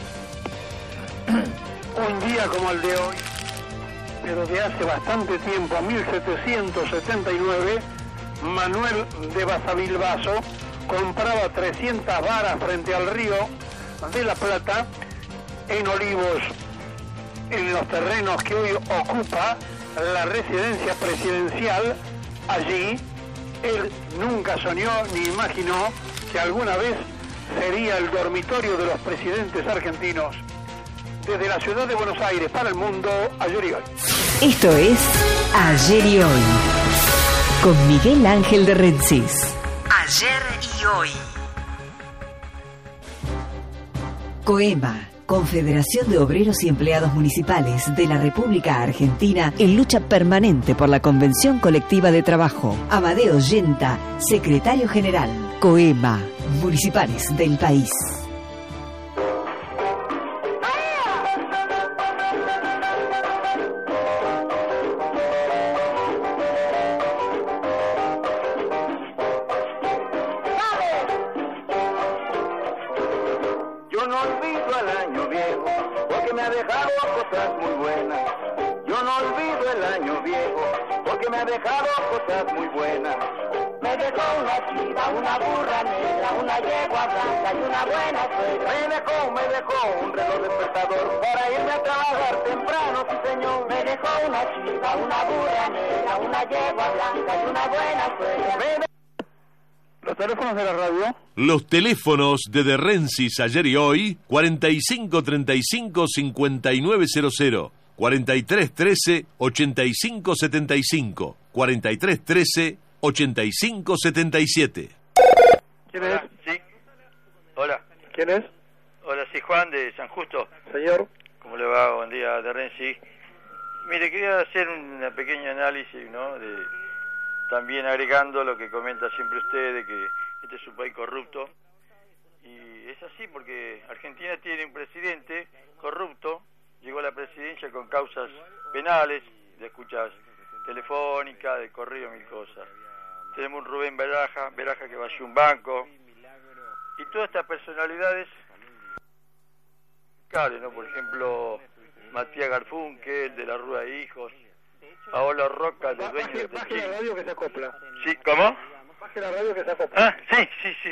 Un día como el de hoy, pero de hace bastante tiempo, 1779, Manuel de Basavilbaso compraba 300 varas frente al río de la Plata, en Olivos, en los terrenos que hoy ocupa la residencia presidencial. Allí él nunca soñó ni imaginó que alguna vez sería el dormitorio de los presidentes argentinos. Desde la ciudad de Buenos Aires para el mundo, ayer y hoy. Esto es Ayer y Hoy, con Miguel Ángel de Rensis. Ayer y Hoy. COEMA, Confederación de Obreros y Empleados Municipales de la República Argentina, en lucha permanente por la Convención Colectiva de Trabajo. Amadeo Yenta, secretario general. COEMA, municipales del país. Yo no olvido el año viejo, porque me ha dejado cosas muy buenas. Yo no olvido el año viejo, porque me ha dejado cosas muy buenas. Me dejó una chiva, una burra negra, una yegua blanca y una buena suegra. Me dejó un reloj despertador para irme a trabajar temprano, sí señor. Me dejó una chiva, una burra negra, una yegua blanca y una buena suegra. Los teléfonos de la radio. Los teléfonos de De Rensis ayer y hoy, 4535-5900, 4313-8575, 4313-8577. ¿Quién es? Sí. Hola. ¿Quién es? Hola, soy Juan de San Justo. Señor. ¿Cómo le va? Buen día, De Rensis. Mire, quería hacer un pequeño análisis, ¿no? También agregando lo que comenta siempre usted, de que este es un país corrupto. Y es así porque Argentina tiene un presidente corrupto, llegó a la presidencia con causas penales, de escuchas telefónicas, de correo, mil cosas. Tenemos un Rubén Beraja que vació un banco, y todas estas personalidades, ¿no? Por ejemplo, Matías Garfunkel, de la Rúa de Hijos, Paolo Roca, el dueño de Baje la radio que se acopla. Sí, ¿cómo? Baje la radio que se acopla. Ah, sí.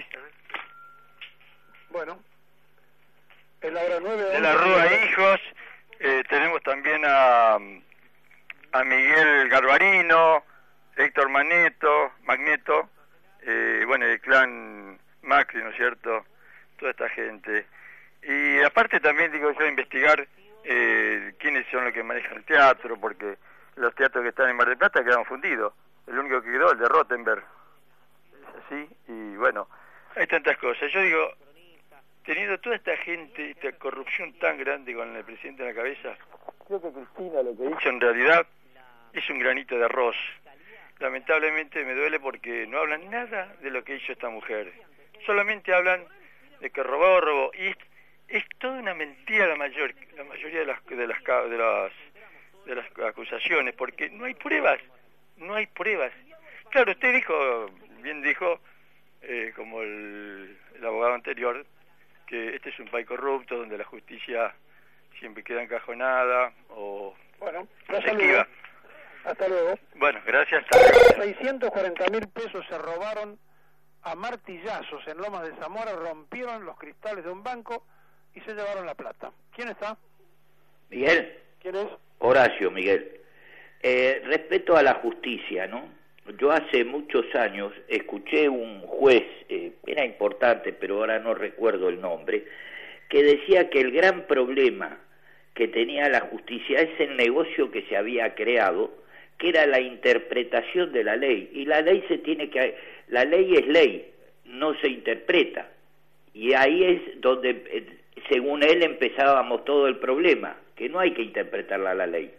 Bueno. En la hora 9... De la Rúa de Hijos, tenemos también a Miguel Garbarino, Héctor Magneto, bueno, el clan Macri, ¿no es cierto? Toda esta gente. Y aparte también, digo yo, investigar quiénes son los que manejan el teatro, porque los teatros que están en Mar del Plata quedaron fundidos. El único que quedó, el de Rottenberg. Es así, y bueno, hay tantas cosas. Yo digo, teniendo toda esta gente, esta corrupción tan grande con el presidente en la cabeza, creo que Cristina lo que hizo en realidad es un granito de arroz. Lamentablemente me duele porque no hablan nada de lo que hizo esta mujer. Solamente hablan de que robó, y es toda una mentira la mayoría de las acusaciones, porque no hay pruebas. Claro, usted bien dijo, como el abogado anterior, que este es un país corrupto donde la justicia siempre queda encajonada o se esquiva. Hasta luego. Bueno, gracias. 640.000 pesos se robaron a martillazos en Lomas de Zamora, rompieron los cristales de un banco y se llevaron la plata. ¿Quién está? Miguel. ¿Quién es? Horacio, Miguel. Respecto a la justicia, ¿no? Yo hace muchos años escuché un juez, era importante, pero ahora no recuerdo el nombre, que decía que el gran problema que tenía la justicia es el negocio que se había creado, que era la interpretación de la ley. Y la ley la ley es ley, no se interpreta. Y ahí es donde, según él, empezábamos todo el problema, que no hay que interpretarla la ley.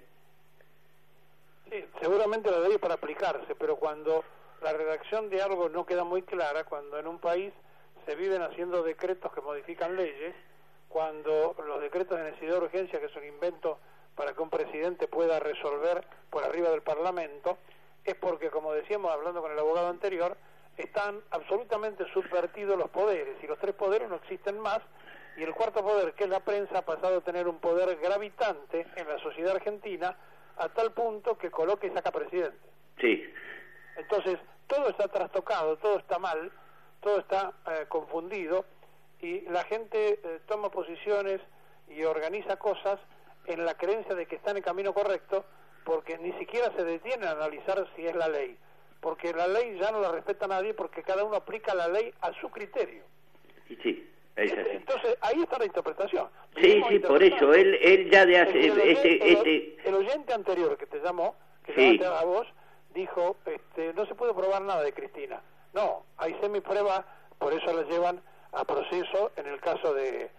Sí, seguramente la ley es para aplicarse, pero cuando la redacción de algo no queda muy clara, cuando en un país se viven haciendo decretos que modifican leyes, cuando los decretos de necesidad de urgencia, que es un invento para que un presidente pueda resolver por arriba del Parlamento, es porque, como decíamos hablando con el abogado anterior, están absolutamente subvertidos los poderes, y los tres poderes no existen más, y el cuarto poder, que es la prensa, ha pasado a tener un poder gravitante en la sociedad argentina, a tal punto que coloca y saca presidente. Sí. Entonces, todo está trastocado, todo está mal, todo está confundido, y la gente toma posiciones y organiza cosas en la creencia de que está en el camino correcto, porque ni siquiera se detienen a analizar si es la ley, porque la ley ya no la respeta nadie, porque cada uno aplica la ley a su criterio. Sí. Entonces ahí está la interpretación. Sí, por eso él ya de hace el oyente anterior que te llamó, que sí, llamaste a vos, dijo no se puede probar nada de Cristina. No, hay semiprueba, por eso la llevan a proceso en el caso de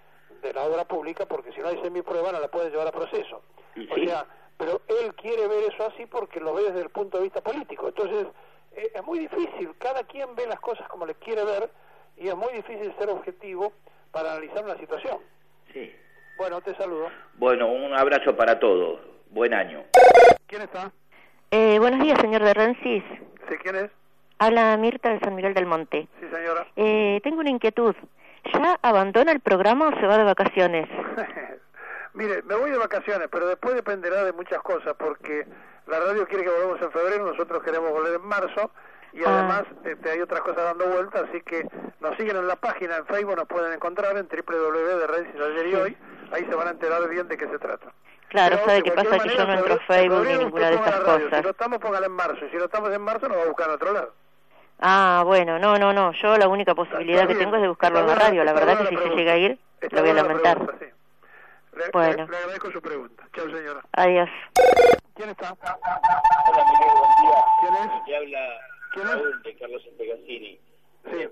de la obra pública, porque si no hay semiprueba no la pueden llevar a proceso. ¿Sí? O sea, pero él quiere ver eso así porque lo ve desde el punto de vista político. Entonces, es muy difícil, cada quien ve las cosas como le quiere ver, y es muy difícil ser objetivo para analizar una situación. Sí. Bueno, te saludo. Bueno, un abrazo para todos. Buen año. ¿Quién está? Buenos días, señor de Rensis. Sí, ¿quién es? Habla Mirta de San Miguel del Monte. Sí, señora. Tengo una inquietud. ¿Ya abandona el programa o se va de vacaciones? Mire, me voy de vacaciones, pero después dependerá de muchas cosas, porque la radio quiere que volvamos en febrero, nosotros queremos volver en marzo, y además hay otras cosas dando vueltas, así que nos siguen en la página, en Facebook nos pueden encontrar en www.rensis ayer y hoy, ahí se van a enterar bien de qué se trata. Claro, pero, ¿sabe qué pasa? Que yo no entro a Facebook ni ninguna de esas cosas. Si no estamos, póngala en marzo, y si no estamos en marzo, nos va a buscar en otro lado. Bueno, no, yo la única posibilidad que tengo es de buscarlo en la radio, la verdad que si se llega a ir, lo voy a lamentar. Bueno. Le agradezco su pregunta. Chao, señora. Adiós. ¿Quién está? Hola, Miguel, buen día. ¿Quién es? Le habla Raúl de Carlos Entegazzini. Sí.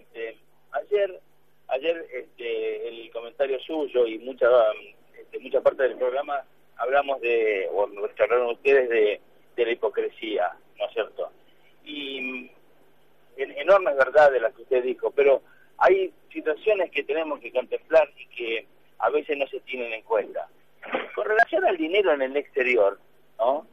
Ayer el comentario suyo y mucha parte del programa hablamos charlaron ustedes de la hipocresía, ¿no es cierto? Y enorme es verdad de la que usted dijo, pero hay situaciones que tenemos que contemplar y que a veces no se tienen en cuenta. Con relación al dinero en el exterior, ¿no?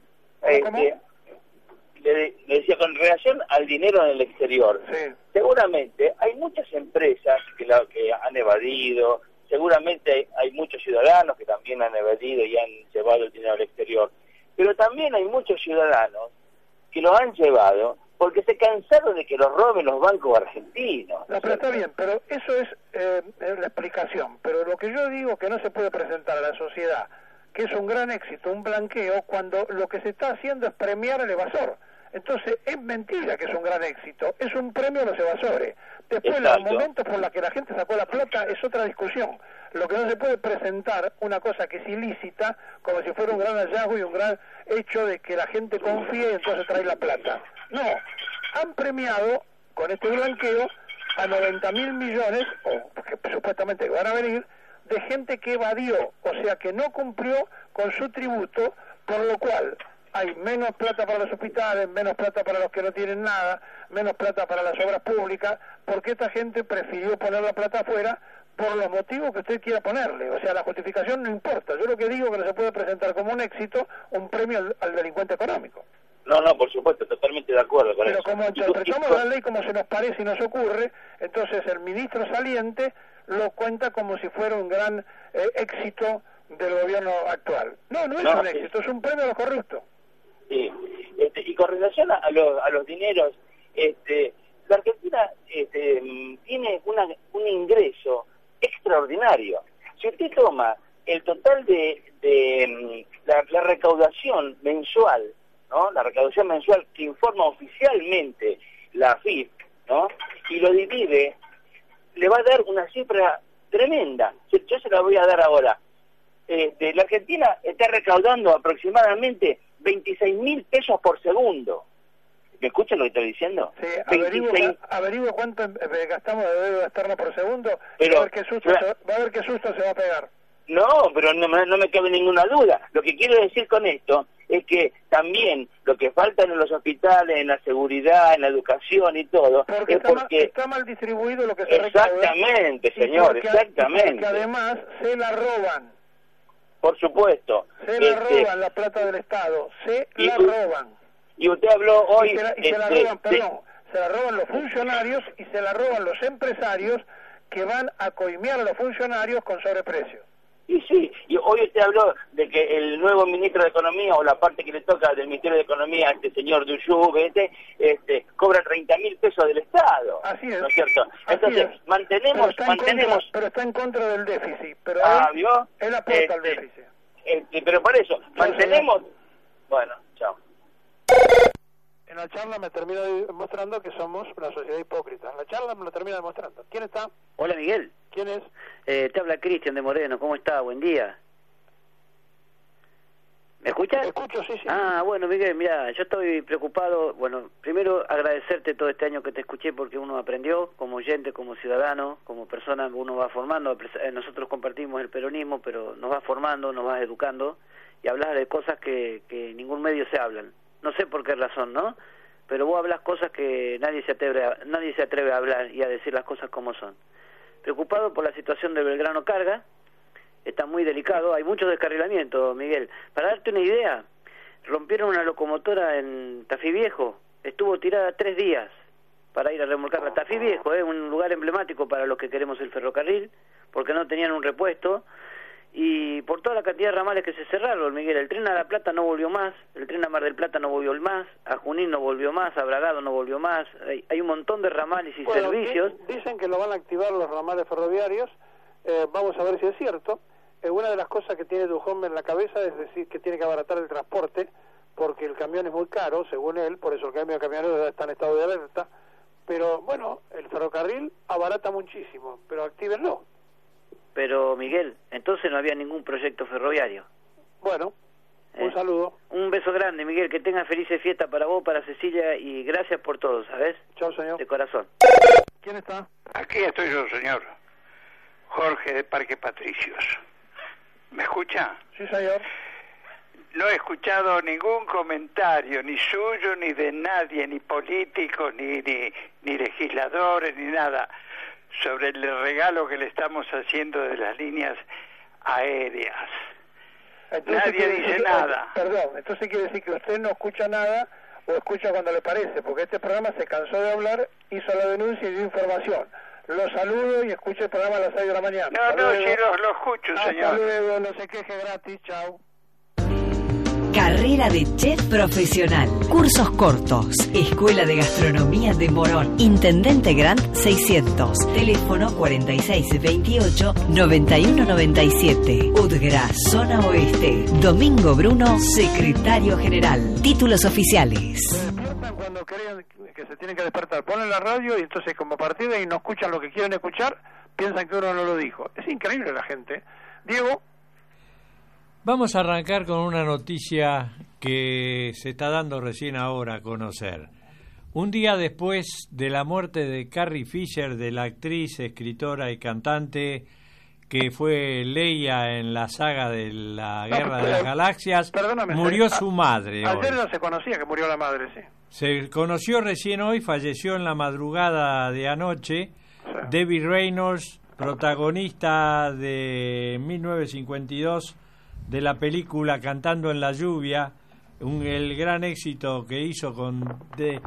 Le decía, con relación al dinero en el exterior, sí. Seguramente hay muchas empresas que han evadido, seguramente hay muchos ciudadanos que también han evadido y han llevado el dinero al exterior, pero también hay muchos ciudadanos que lo han llevado porque se cansaron de que los roben los bancos argentinos. No, pero está bien, pero eso es la explicación. Pero lo que yo digo que no se puede presentar a la sociedad, que es un gran éxito, un blanqueo, cuando lo que se está haciendo es premiar al evasor. Entonces, es mentira que es un gran éxito, es un premio a los evasores. Después, los momentos por los que la gente sacó la plata es otra discusión. Lo que no se puede presentar una cosa que es ilícita como si fuera un gran hallazgo y un gran hecho de que la gente confíe y entonces trae la plata. No, han premiado con este blanqueo a 90.000 millones, o que supuestamente van a venir, de gente que evadió, o sea que no cumplió con su tributo, por lo cual hay menos plata para los hospitales, menos plata para los que no tienen nada, menos plata para las obras públicas, porque esta gente prefirió poner la plata afuera por los motivos que usted quiera ponerle. O sea, la justificación no importa. Yo lo que digo es que no se puede presentar como un éxito un premio al delincuente económico. No, por supuesto, totalmente de acuerdo con eso. Pero como interpretamos la ley como se nos parece y nos ocurre, entonces el ministro saliente lo cuenta como si fuera un gran éxito del gobierno actual. No es un éxito, es un premio a los corruptos. Sí. Y con relación a los dineros, la Argentina tiene un ingreso extraordinario. Si usted toma el total de la recaudación mensual, ¿no? La recaudación mensual que informa oficialmente la AFIP, ¿no? Y lo divide, le va a dar una cifra tremenda. Yo se la voy a dar ahora. La Argentina está recaudando aproximadamente 26.000 pesos por segundo. ¿Me escuchan lo que estoy diciendo? Sí, averiguo cuánto gastamos de deuda externa por segundo, pero, va a ver qué susto se va a pegar. No, pero no me cabe ninguna duda. Lo que quiero decir con esto es que también lo que falta en los hospitales, en la seguridad, en la educación y todo, porque está mal distribuido lo que se recauda. Exactamente, señor, exactamente. Porque además se la roban. Por supuesto. Se la roban la plata del Estado, la roban. Y usted habló hoy... se la roban, se la roban los funcionarios y se la roban los empresarios que van a coimear a los funcionarios con sobreprecio. Y sí, y hoy usted habló de que el nuevo ministro de Economía, o la parte que le toca del Ministerio de Economía, este señor Duyú, cobra 30.000 pesos del Estado. Así es. ¿No es cierto? Entonces, mantenemos... Pero está en contra del déficit. Pero ¿vio? Él aporta al déficit. Pero por eso, mantenemos... Bueno, chao. En la charla me termina demostrando que somos una sociedad hipócrita. En la charla me lo termina demostrando. ¿Quién está? Hola, Miguel. ¿Quién es? Te habla Cristian de Moreno. ¿Cómo está? Buen día. ¿Me escuchas? Escucho, sí, sí. Ah, bueno, Miguel, mira, yo estoy preocupado. Bueno, primero agradecerte todo este año que te escuché, porque uno aprendió como oyente, como ciudadano, como persona, uno va formando. Nosotros compartimos el peronismo, pero nos va formando, nos va educando, y hablas de cosas que ningún medio se hablan. No sé por qué razón, ¿no? Pero vos hablas cosas que nadie se atreve a hablar y a decir las cosas como son. Preocupado por la situación de Belgrano Carga. Está muy delicado, hay mucho descarrilamiento, Miguel. Para darte una idea, rompieron una locomotora en Tafí Viejo, estuvo tirada 3 días para ir a remolcarla. Tafí Viejo, un lugar emblemático para los que queremos el ferrocarril, porque no tenían un repuesto, y por toda la cantidad de ramales que se cerraron, Miguel. El tren a La Plata no volvió más, el tren a Mar del Plata no volvió más, a Junín no volvió más, a Bragado no volvió más. Hay un montón de ramales y servicios. Dicen que lo van a activar los ramales ferroviarios, vamos a ver si es cierto. Una de las cosas que tiene Duhombe en la cabeza es decir que tiene que abaratar el transporte, porque el camión es muy caro, según él, por eso el cambio de camioneros está en estado de alerta. Pero bueno, el ferrocarril abarata muchísimo, pero actívenlo. Pero Miguel, entonces no había ningún proyecto ferroviario. Bueno, un saludo. Un beso grande, Miguel, que tengas felices fiestas para vos, para Cecilia, y gracias por todo, ¿sabes? Chao, señor. De corazón. ¿Quién está? Aquí estoy yo, señor. Jorge de Parque Patricios. ¿Me escucha? Sí, señor. No he escuchado ningún comentario, ni suyo, ni de nadie, ni políticos, ni legisladores, ni nada, sobre el regalo que le estamos haciendo de las líneas aéreas. Entonces, nadie dice nada. Perdón, entonces quiere decir que usted no escucha nada o escucha cuando le parece, porque este programa se cansó de hablar, hizo la denuncia y dio información. Lo saludo y escucho el programa a las 6 de la mañana. No, sí, lo escucho, señor. Hasta luego, no se queje, gratis, chao. Carrera de chef profesional. Cursos cortos. Escuela de Gastronomía de Morón. Intendente Grant 600. Teléfono 4628-9197. UDGRA, Zona Oeste. Domingo Bruno, Secretario General. Títulos oficiales. Se despiertan cuando creen que se tienen que despertar. Ponen la radio y entonces, como a partir de ahí no escuchan lo que quieren escuchar, piensan que uno no lo dijo. Es increíble la gente. Diego. Vamos a arrancar con una noticia que se está dando recién ahora a conocer. Un día después de la muerte de Carrie Fisher, de la actriz, escritora y cantante que fue Leia en la saga de la Guerra de las Galaxias, murió su madre. Ayer no se conocía que murió la madre, sí. Se conoció recién hoy, falleció en la madrugada de anoche. Sí. Debbie Reynolds, protagonista de 1952 de la película Cantando en la lluvia, el gran éxito que hizo con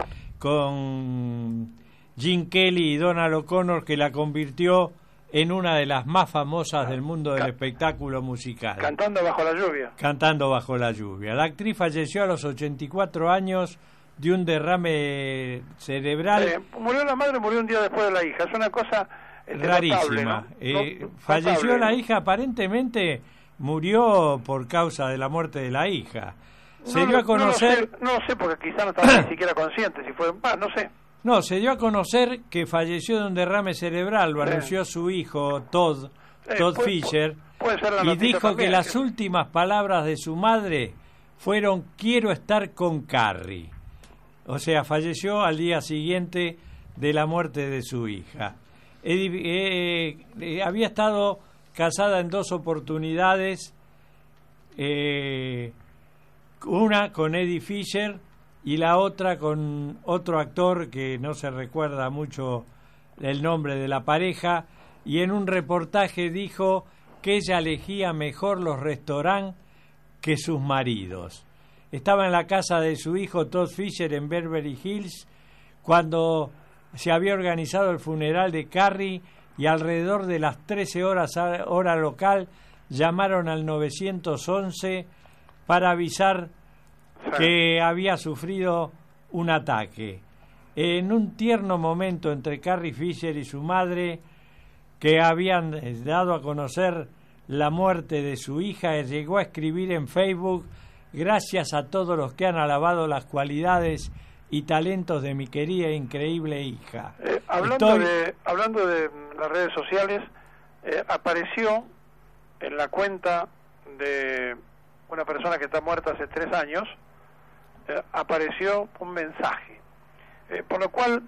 Gene Kelly y Donald O'Connor, que la convirtió en una de las más famosas del mundo del espectáculo musical. Cantando bajo la lluvia. Cantando bajo la lluvia. La actriz falleció a los 84 años de un derrame cerebral. Murió la madre, murió un día después de la hija. Es una cosa rarísima. ¿No? Falleció la hija, aparentemente murió por causa de la muerte de la hija. Se dio a conocer... No lo sé, porque quizá no estaba ni siquiera consciente. Si fue, no sé. No, se dio a conocer que falleció de un derrame cerebral. Lo anunció su hijo, Todd Fisher. Puede ser la y dijo también, que las últimas palabras de su madre fueron: quiero estar con Carrie. O sea, falleció al día siguiente de la muerte de su hija. Había estado casada en 2 oportunidades, una con Eddie Fisher y la otra con otro actor que no se recuerda mucho el nombre de la pareja, y en un reportaje dijo que ella elegía mejor los restaurantes que sus maridos. Estaba en la casa de su hijo Todd Fisher en Beverly Hills cuando se había organizado el funeral de Carrie, y alrededor de las 13 horas hora local llamaron al 911 para avisar que había sufrido un ataque. En un tierno momento entre Carrie Fisher y su madre, que habían dado a conocer la muerte de su hija, llegó a escribir en Facebook: gracias a todos los que han alabado las cualidades y talentos de mi querida e increíble hija. Hablando de las redes sociales, apareció en la cuenta de una persona que está muerta hace 3 años, apareció un mensaje. Por lo cual,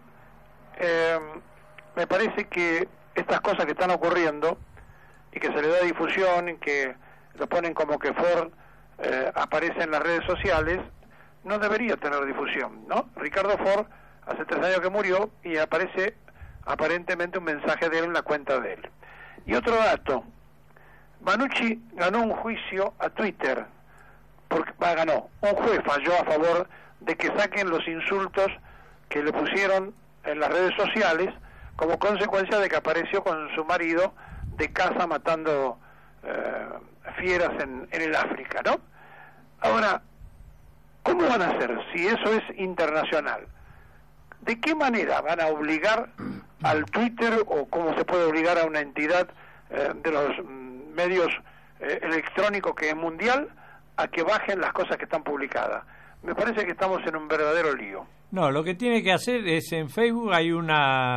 me parece que estas cosas que están ocurriendo y que se le da difusión y que lo ponen como que Ford aparece en las redes sociales, no debería tener difusión, ¿no? Ricardo Ford hace 3 años que murió y aparece aparentemente un mensaje de él en la cuenta de él. Y otro dato, Banucci ganó un juicio a Twitter, un juez falló a favor de que saquen los insultos que le pusieron en las redes sociales como consecuencia de que apareció con su marido de caza matando fieras en el África, ¿no? Ahora, ¿cómo van a hacer si eso es internacional? ¿De qué manera van a obligar al Twitter, o cómo se puede obligar a una entidad de los medios electrónicos que es mundial, a que bajen las cosas que están publicadas? Me parece que estamos en un verdadero lío. No, lo que tiene que hacer es, en Facebook hay un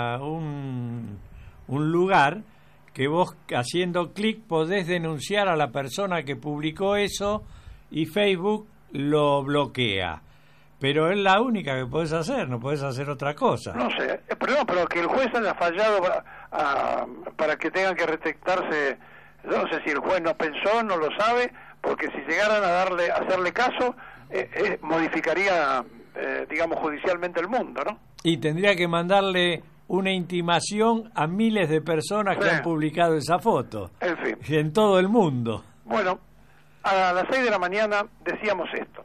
lugar que vos, haciendo clic, podés denunciar a la persona que publicó eso y Facebook lo bloquea. Pero es la única que podés hacer, no podés hacer otra cosa. No sé, pero que el juez haya fallado para que tengan que retectarse, no sé si el juez no pensó, no lo sabe, porque si llegaran a hacerle caso, modificaría, digamos, judicialmente el mundo, ¿no? Y tendría que mandarle una intimación a miles de personas que han publicado esa foto. En fin. En todo el mundo. Bueno, a las 6 de la mañana decíamos esto.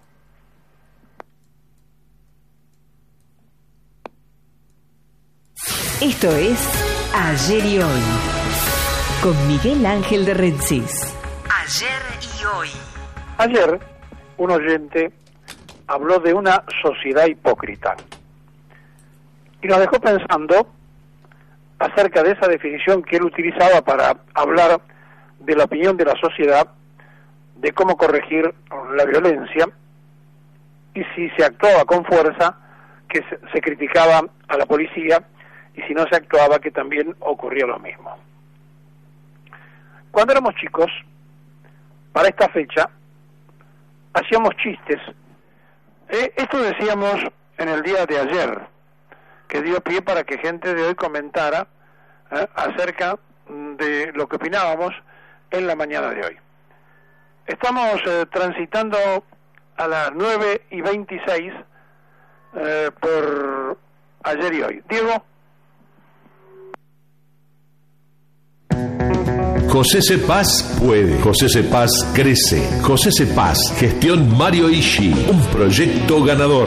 Esto es Ayer y Hoy, con Miguel Ángel de Rensis. Ayer y Hoy. Ayer, un oyente habló de una sociedad hipócrita y nos dejó pensando acerca de esa definición que él utilizaba para hablar de la opinión de la sociedad, de cómo corregir la violencia, y si se actuaba con fuerza, que se criticaba a la policía, y si no se actuaba, que también ocurría lo mismo. Cuando éramos chicos, para esta fecha, hacíamos chistes. Esto decíamos en el día de ayer, que dio pie para que gente de hoy comentara acerca de lo que opinábamos en la mañana de hoy. Estamos transitando a las 9:26 por Ayer y Hoy. Diego. José Cepaz puede. José Cepaz crece. José Cepaz, gestión Mario Ishi, un proyecto ganador.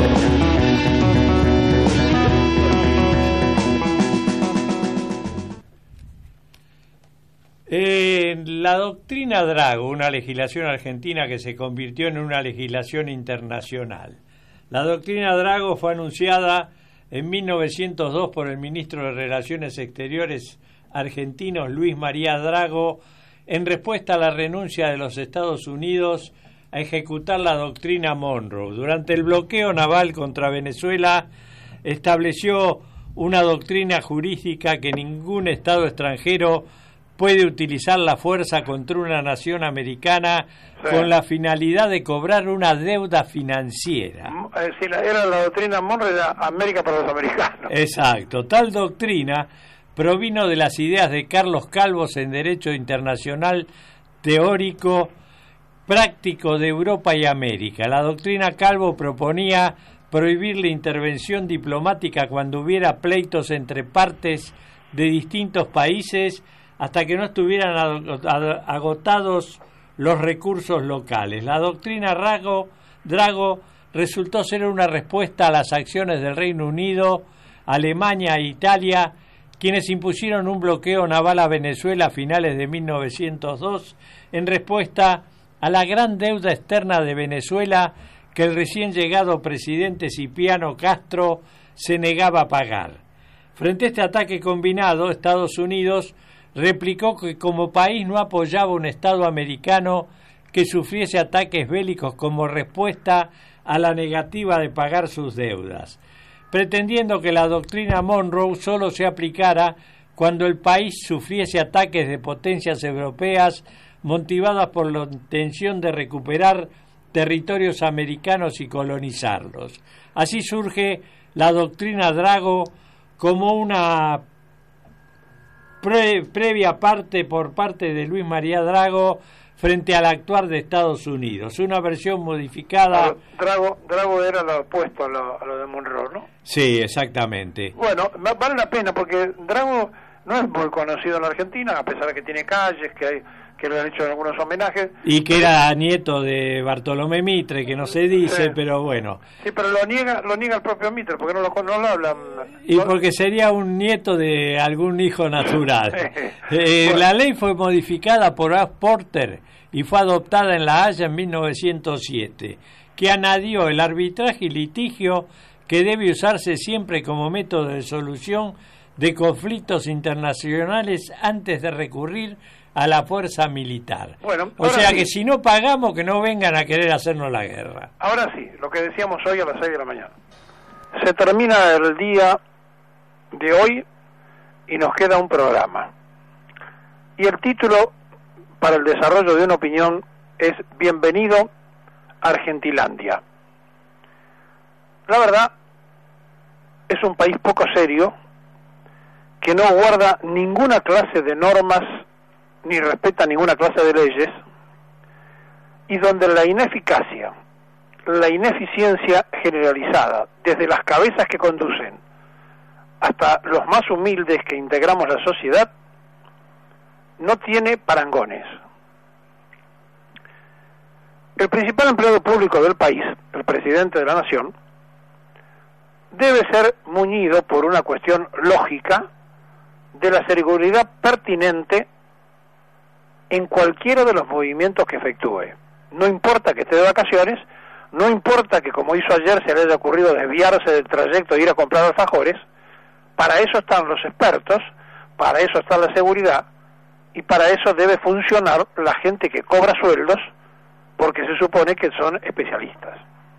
La doctrina Drago, una legislación argentina que se convirtió en una legislación internacional. La doctrina Drago fue anunciada en 1902 por el ministro de Relaciones Exteriores argentino Luis María Drago en respuesta a la renuncia de los Estados Unidos a ejecutar la doctrina Monroe. Durante el bloqueo naval contra Venezuela estableció una doctrina jurídica que ningún Estado extranjero puede utilizar la fuerza contra una nación americana con la finalidad de cobrar una deuda financiera. Era la doctrina Monroe, era América para los americanos. Exacto. Tal doctrina provino de las ideas de Carlos Calvos en Derecho Internacional teórico práctico de Europa y América. La doctrina Calvo proponía prohibir la intervención diplomática cuando hubiera pleitos entre partes de distintos países hasta que no estuvieran agotados los recursos locales. La doctrina Drago resultó ser una respuesta a las acciones del Reino Unido, Alemania e Italia, quienes impusieron un bloqueo naval a Venezuela a finales de 1902 en respuesta a la gran deuda externa de Venezuela que el recién llegado presidente Cipriano Castro se negaba a pagar. Frente a este ataque combinado, Estados Unidos replicó que como país no apoyaba un Estado americano que sufriese ataques bélicos como respuesta a la negativa de pagar sus deudas, pretendiendo que la doctrina Monroe solo se aplicara cuando el país sufriese ataques de potencias europeas motivadas por la intención de recuperar territorios americanos y colonizarlos. Así surge la doctrina Drago como una previa parte por parte de Luis María Drago frente al actuar de Estados Unidos, una versión modificada. Drago era lo opuesto a lo de Monroe, ¿no? Sí, exactamente. Bueno, vale la pena porque Drago no es muy conocido en la Argentina, a pesar de que tiene calles, que le han hecho algunos homenajes. Y que era nieto de Bartolomé Mitre, que no se dice, pero bueno. Sí, pero lo niega el propio Mitre, porque no lo hablan. Y porque sería un nieto de algún hijo natural. Bueno. La ley fue modificada por Alf Porter y fue adoptada en La Haya en 1907, que añadió el arbitraje y litigio que debe usarse siempre como método de solución de conflictos internacionales antes de recurrir a la fuerza militar. Bueno, o sea sí, que si no pagamos, que no vengan a querer hacernos la guerra. Ahora sí, lo que decíamos hoy a las 6 de la mañana. Se termina el día de hoy y nos queda un programa. Y el título para el desarrollo de una opinión es Bienvenido a Argentilandia. La verdad, es un país poco serio, que no guarda ninguna clase de normas ni respeta ninguna clase de leyes, y donde la ineficacia, la ineficiencia generalizada, desde las cabezas que conducen hasta los más humildes que integramos la sociedad, no tiene parangones. El principal empleado público del país, el presidente de la nación, debe ser muñido por una cuestión lógica de la seguridad pertinente en cualquiera de los movimientos que efectúe. No importa que esté de vacaciones, no importa que, como hizo ayer, se le haya ocurrido desviarse del trayecto e ir a comprar alfajores. Para eso están los expertos, para eso está la seguridad, y para eso debe funcionar la gente que cobra sueldos, porque se supone que son especialistas.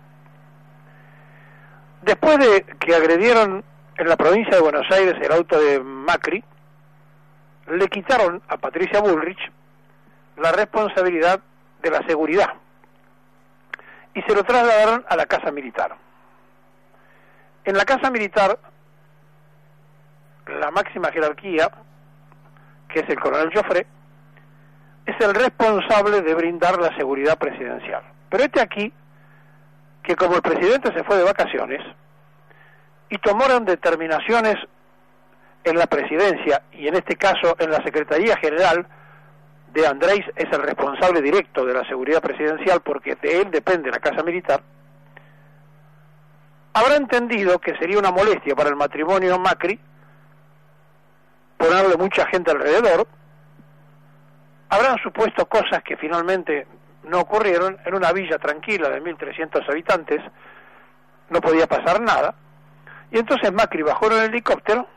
Después de que agredieron en la provincia de Buenos Aires el auto de Macri, le quitaron a Patricia Bullrich la responsabilidad de la seguridad y se lo trasladaron a la Casa Militar. En la Casa Militar, la máxima jerarquía, que es el coronel Joffre, es el responsable de brindar la seguridad presidencial. Pero aquí que como el presidente se fue de vacaciones y tomaron determinaciones en la presidencia y en este caso en la Secretaría General, de Andrés es el responsable directo de la seguridad presidencial porque de él depende la Casa Militar, habrá entendido que sería una molestia para el matrimonio Macri ponerle mucha gente alrededor. Habrán supuesto cosas que finalmente no ocurrieron. En una villa tranquila de 1.300 habitantes no podía pasar nada, y entonces Macri bajó en el helicóptero,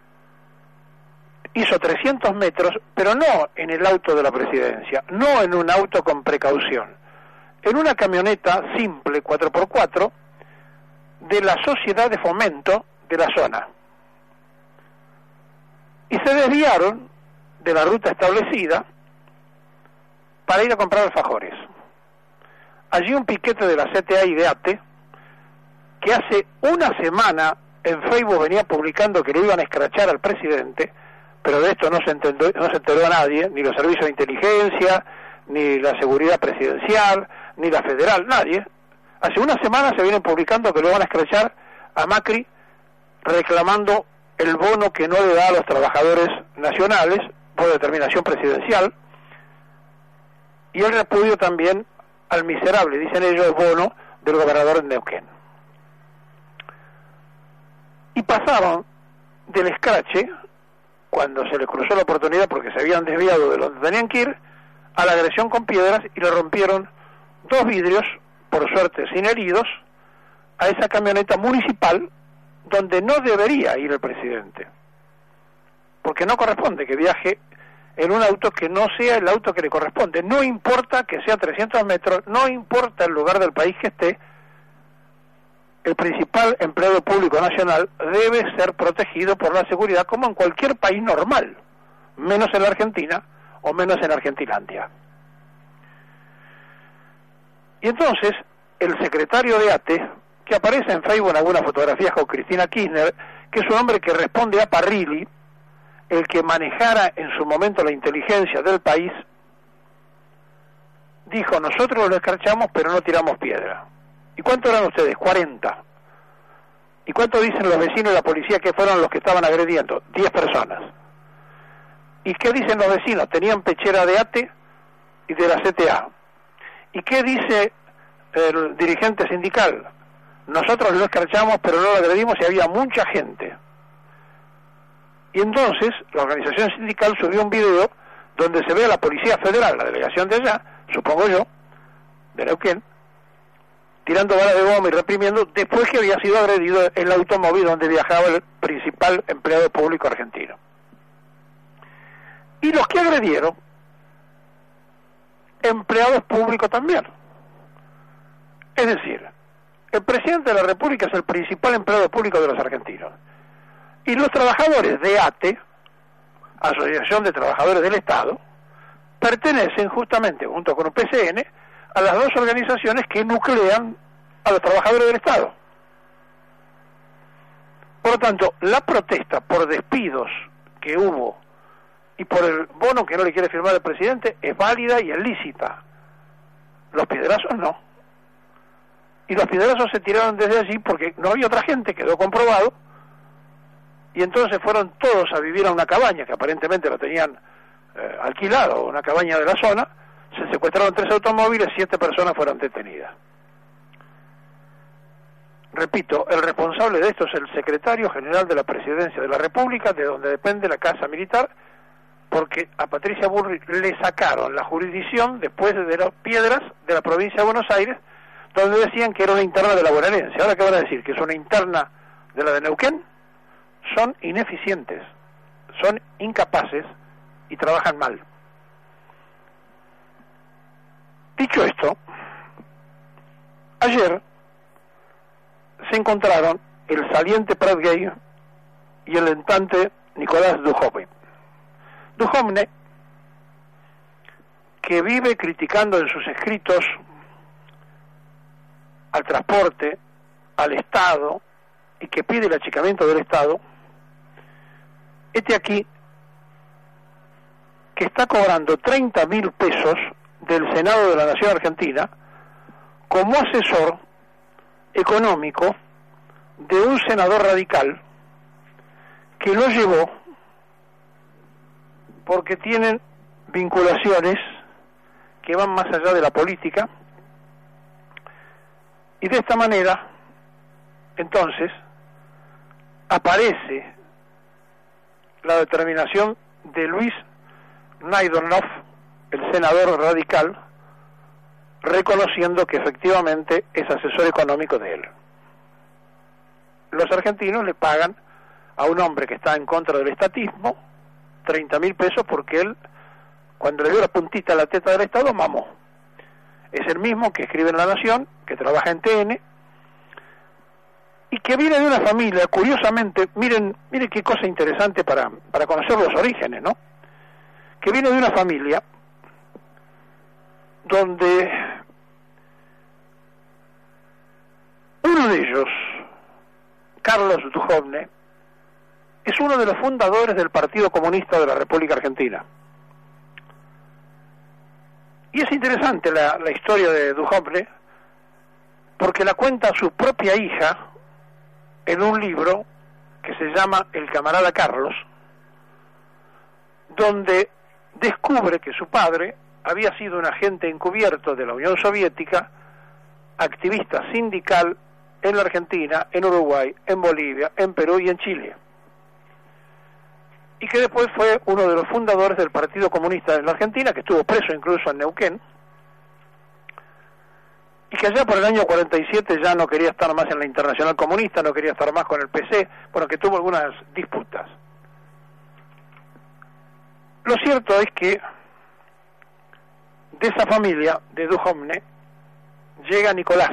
hizo 300 metros, pero no en el auto de la presidencia, no en un auto con precaución, en una camioneta simple 4x4 de la Sociedad de Fomento de la zona, y se desviaron de la ruta establecida para ir a comprar alfajores. Allí un piquete de la CTA y de ATE, que hace una semana en Facebook venía publicando que le iban a escrachar al presidente, pero de esto no se enteró a nadie, ni los servicios de inteligencia, ni la seguridad presidencial, ni la federal, nadie. Hace una semana se vienen publicando que le van a escrachar a Macri reclamando el bono que no le da a los trabajadores nacionales por determinación presidencial, y el repudio también al miserable, dicen ellos, bono del gobernador de Neuquén. Y pasaron del escrache, cuando se les cruzó la oportunidad porque se habían desviado de donde tenían que ir, a la agresión con piedras, y le rompieron 2 vidrios, por suerte sin heridos, a esa camioneta municipal donde no debería ir el presidente, porque no corresponde que viaje en un auto que no sea el auto que le corresponde. No importa que sea 300 metros, no importa el lugar del país que esté, el principal empleado público nacional debe ser protegido por la seguridad como en cualquier país normal, menos en la Argentina o menos en Argentilandia. Y entonces, el secretario de ATE, que aparece en Facebook en algunas fotografías con Cristina Kirchner, que es un hombre que responde a Parrilli, el que manejara en su momento la inteligencia del país, dijo: nosotros lo escarchamos pero no tiramos piedra. ¿Y cuánto eran ustedes? 40. ¿Y cuánto dicen los vecinos y la policía que fueron los que estaban agrediendo? 10 personas. ¿Y qué dicen los vecinos? Tenían pechera de ATE y de la CTA. ¿Y qué dice el dirigente sindical? Nosotros lo escarchamos pero no lo agredimos y había mucha gente. Y entonces la organización sindical subió un video donde se ve a la Policía Federal, la delegación de allá, supongo yo, de Neuquén, tirando balas de goma y reprimiendo, después que había sido agredido el automóvil donde viajaba el principal empleado público argentino. Y los que agredieron, empleados públicos también. Es decir, el presidente de la República es el principal empleado público de los argentinos. Y los trabajadores de ATE, Asociación de Trabajadores del Estado, pertenecen justamente, junto con un PCN, a las dos organizaciones que nuclean a los trabajadores del Estado. Por lo tanto, la protesta por despidos que hubo y por el bono que no le quiere firmar el presidente es válida y es lícita. Los piedrazos no. Y los piedrazos se tiraron desde allí porque no había otra gente, quedó comprobado, y entonces fueron todos a vivir a una cabaña que aparentemente lo tenían alquilado, una cabaña de la zona. Se secuestraron 3 automóviles, 7 personas fueron detenidas. Repito, el responsable de esto es el secretario general de la Presidencia de la República, de donde depende la Casa Militar, porque a Patricia Bullrich le sacaron la jurisdicción después de las piedras de la provincia de Buenos Aires, donde decían que era una interna de la bonaerense. Ahora, ¿qué van a decir? ¿Que es una interna de la de Neuquén? Son ineficientes, son incapaces y trabajan mal. Dicho esto, ayer se encontraron el saliente Prat Gay y el entrante Nicolás Duhovne. Duhovne, que vive criticando en sus escritos al transporte, al Estado, y que pide el achicamiento del Estado, este aquí, que está cobrando 30.000 pesos del Senado de la Nación Argentina como asesor económico de un senador radical que lo llevó porque tienen vinculaciones que van más allá de la política, y de esta manera entonces aparece la determinación de Luis Naidornov, el senador radical, reconociendo que efectivamente es asesor económico de él. Los argentinos le pagan a un hombre que está en contra del estatismo 30.000 pesos porque él, cuando le dio la puntita a la teta del Estado, mamó. Es el mismo que escribe en La Nación, que trabaja en TN, y que viene de una familia, curiosamente, miren qué cosa interesante para conocer los orígenes, ¿no? Que viene de una familia donde uno de ellos, Carlos Duhovne, es uno de los fundadores del Partido Comunista de la República Argentina. Y es interesante la historia de Duhovne, porque la cuenta su propia hija en un libro que se llama El camarada Carlos, donde descubre que su padre había sido un agente encubierto de la Unión Soviética, activista sindical en la Argentina, en Uruguay, en Bolivia, en Perú y en Chile, y que después fue uno de los fundadores del Partido Comunista en la Argentina, que estuvo preso incluso en Neuquén, y que allá por el año 47 ya no quería estar más en la Internacional Comunista, no quería estar más con el PC, bueno, que tuvo algunas disputas. Lo cierto es que de esa familia de Duhovne llega Nicolás.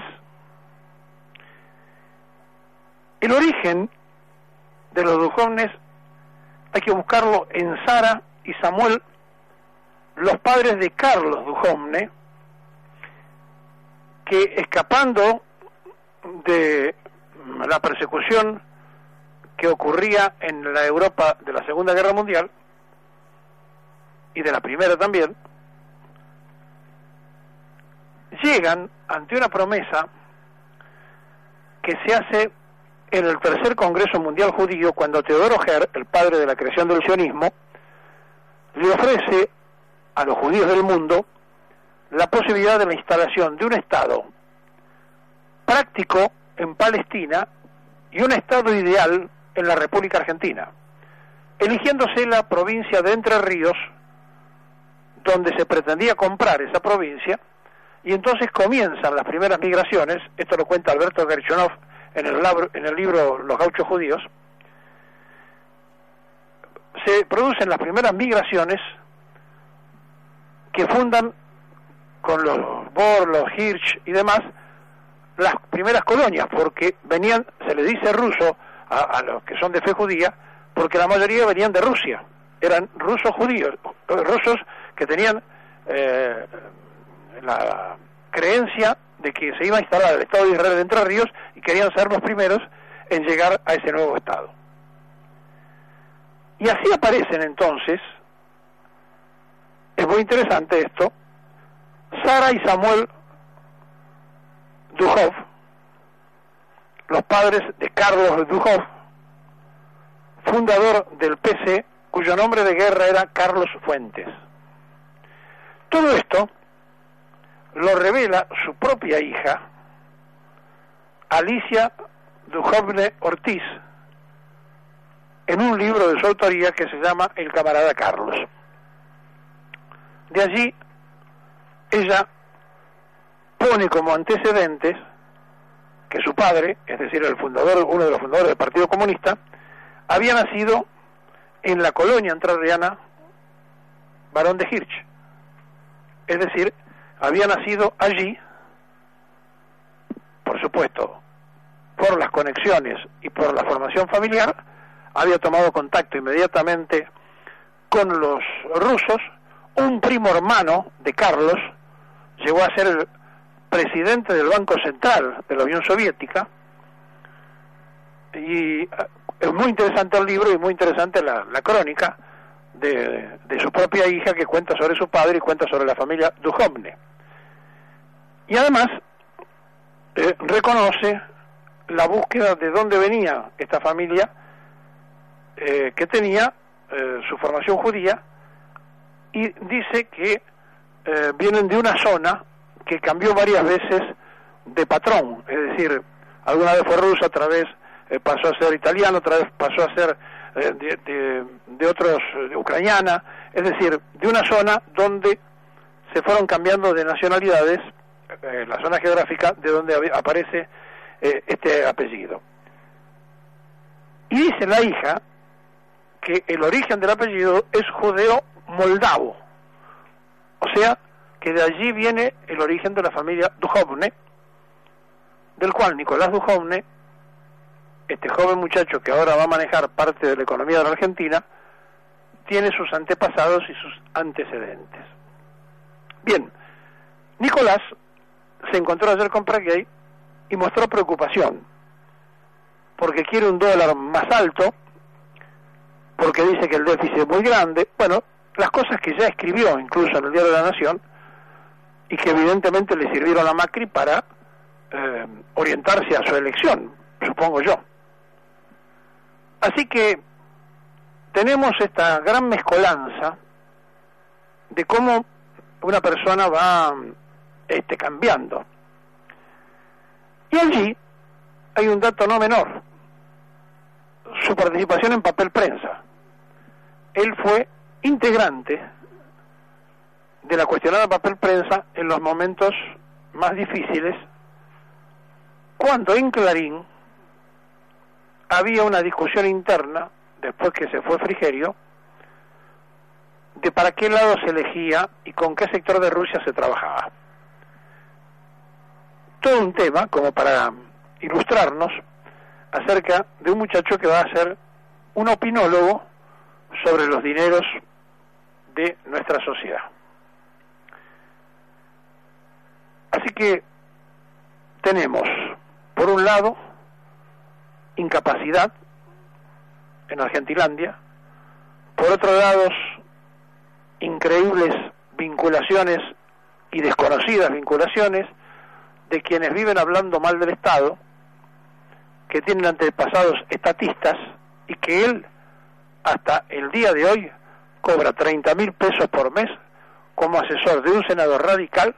El origen de los Duhovnes hay que buscarlo en Sara y Samuel, los padres de Carlos Duhovne, que, escapando de la persecución que ocurría en la Europa de la Segunda Guerra Mundial y de la Primera también, llegan ante una promesa que se hace en el Tercer Congreso Mundial Judío, cuando Teodoro Herr, el padre de la creación del sionismo, le ofrece a los judíos del mundo la posibilidad de la instalación de un Estado práctico en Palestina y un Estado ideal en la República Argentina, eligiéndose la provincia de Entre Ríos, donde se pretendía comprar esa provincia, y entonces comienzan las primeras migraciones. Esto lo cuenta Alberto Gershonov en el libro Los Gauchos Judíos. Se producen las primeras migraciones que fundan con los Bohr, los Hirsch y demás las primeras colonias, porque venían, se le dice ruso a los que son de fe judía, porque la mayoría venían de Rusia, eran rusos judíos, rusos que tenían la creencia de que se iba a instalar el Estado de Israel de Entre Ríos y querían ser los primeros en llegar a ese nuevo Estado. Y así aparecen entonces, es muy interesante esto, Sara y Samuel Duhoff, los padres de Carlos Duhoff, fundador del PC, cuyo nombre de guerra era Carlos Fuentes. Todo esto lo revela su propia hija, Alicia Duhovne Ortiz, en un libro de su autoría que se llama El camarada Carlos. De allí, ella pone como antecedentes que su padre, es decir, el fundador, uno de los fundadores del Partido Comunista, había nacido en la colonia entrerriana Barón de Hirsch, es decir, había nacido allí, por supuesto, por las conexiones y por la formación familiar, había tomado contacto inmediatamente con los rusos. Un primo hermano de Carlos llegó a ser el presidente del Banco Central de la Unión Soviética, y es muy interesante el libro y muy interesante la crónica de su propia hija, que cuenta sobre su padre y cuenta sobre la familia Duhovne. Y además reconoce la búsqueda de dónde venía esta familia, que tenía su formación judía, y dice que vienen de una zona que cambió varias veces de patrón, es decir, alguna vez fue rusa, otra vez pasó a ser italiano, otra vez pasó a ser de otros, de ucraniana, es decir, de una zona donde se fueron cambiando de nacionalidades, la zona geográfica de donde aparece este apellido. Y dice la hija que el origen del apellido es judeo moldavo, o sea, que de allí viene el origen de la familia Duhovne, del cual Nicolás Duhovne, este joven muchacho que ahora va a manejar parte de la economía de la Argentina, tiene sus antepasados y sus antecedentes. Bien, Nicolás se encontró ayer con Praguey y mostró preocupación, porque quiere un dólar más alto, porque dice que el déficit es muy grande, bueno, las cosas que ya escribió incluso en el Diario de la Nación, y que evidentemente le sirvieron a Macri para orientarse a su elección, supongo yo. Así que tenemos esta gran mezcolanza de cómo una persona va cambiando. Y allí hay un dato no menor: su participación en papel prensa. Él fue integrante de la cuestionada papel prensa en los momentos más difíciles, cuando en Clarín había una discusión interna, después que se fue Frigerio, de para qué lado se elegía y con qué sector de Rusia se trabajaba. Todo un tema como para ilustrarnos acerca de un muchacho que va a ser un opinólogo sobre los dineros de nuestra sociedad. Así que tenemos, por un lado, incapacidad en Argentilandia, por otro lado, increíbles vinculaciones y desconocidas vinculaciones de quienes viven hablando mal del Estado, que tienen antepasados estatistas y que él, hasta el día de hoy, cobra 30.000 pesos por mes como asesor de un senador radical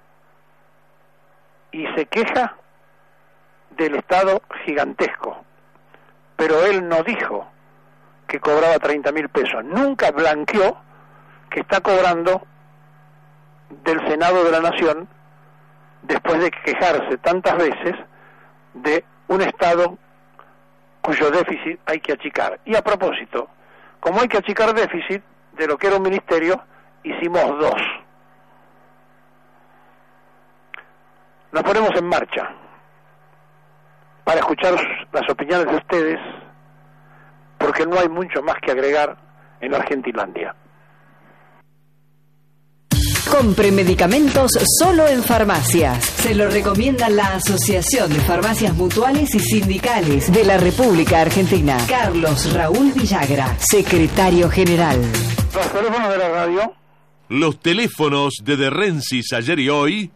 y se queja del Estado gigantesco. Pero él no dijo que cobraba 30.000 pesos, nunca blanqueó que está cobrando del Senado de la Nación después de quejarse tantas veces de un Estado cuyo déficit hay que achicar. Y a propósito, como hay que achicar déficit de lo que era un ministerio, hicimos 2. Nos ponemos en marcha para escuchar las opiniones de ustedes, porque no hay mucho más que agregar en Argentilandia. Compre medicamentos solo en farmacias. Se lo recomienda la Asociación de Farmacias Mutuales y Sindicales de la República Argentina. Carlos Raúl Villagra, secretario general. Los teléfonos de la radio. Los teléfonos de Rensis ayer y hoy,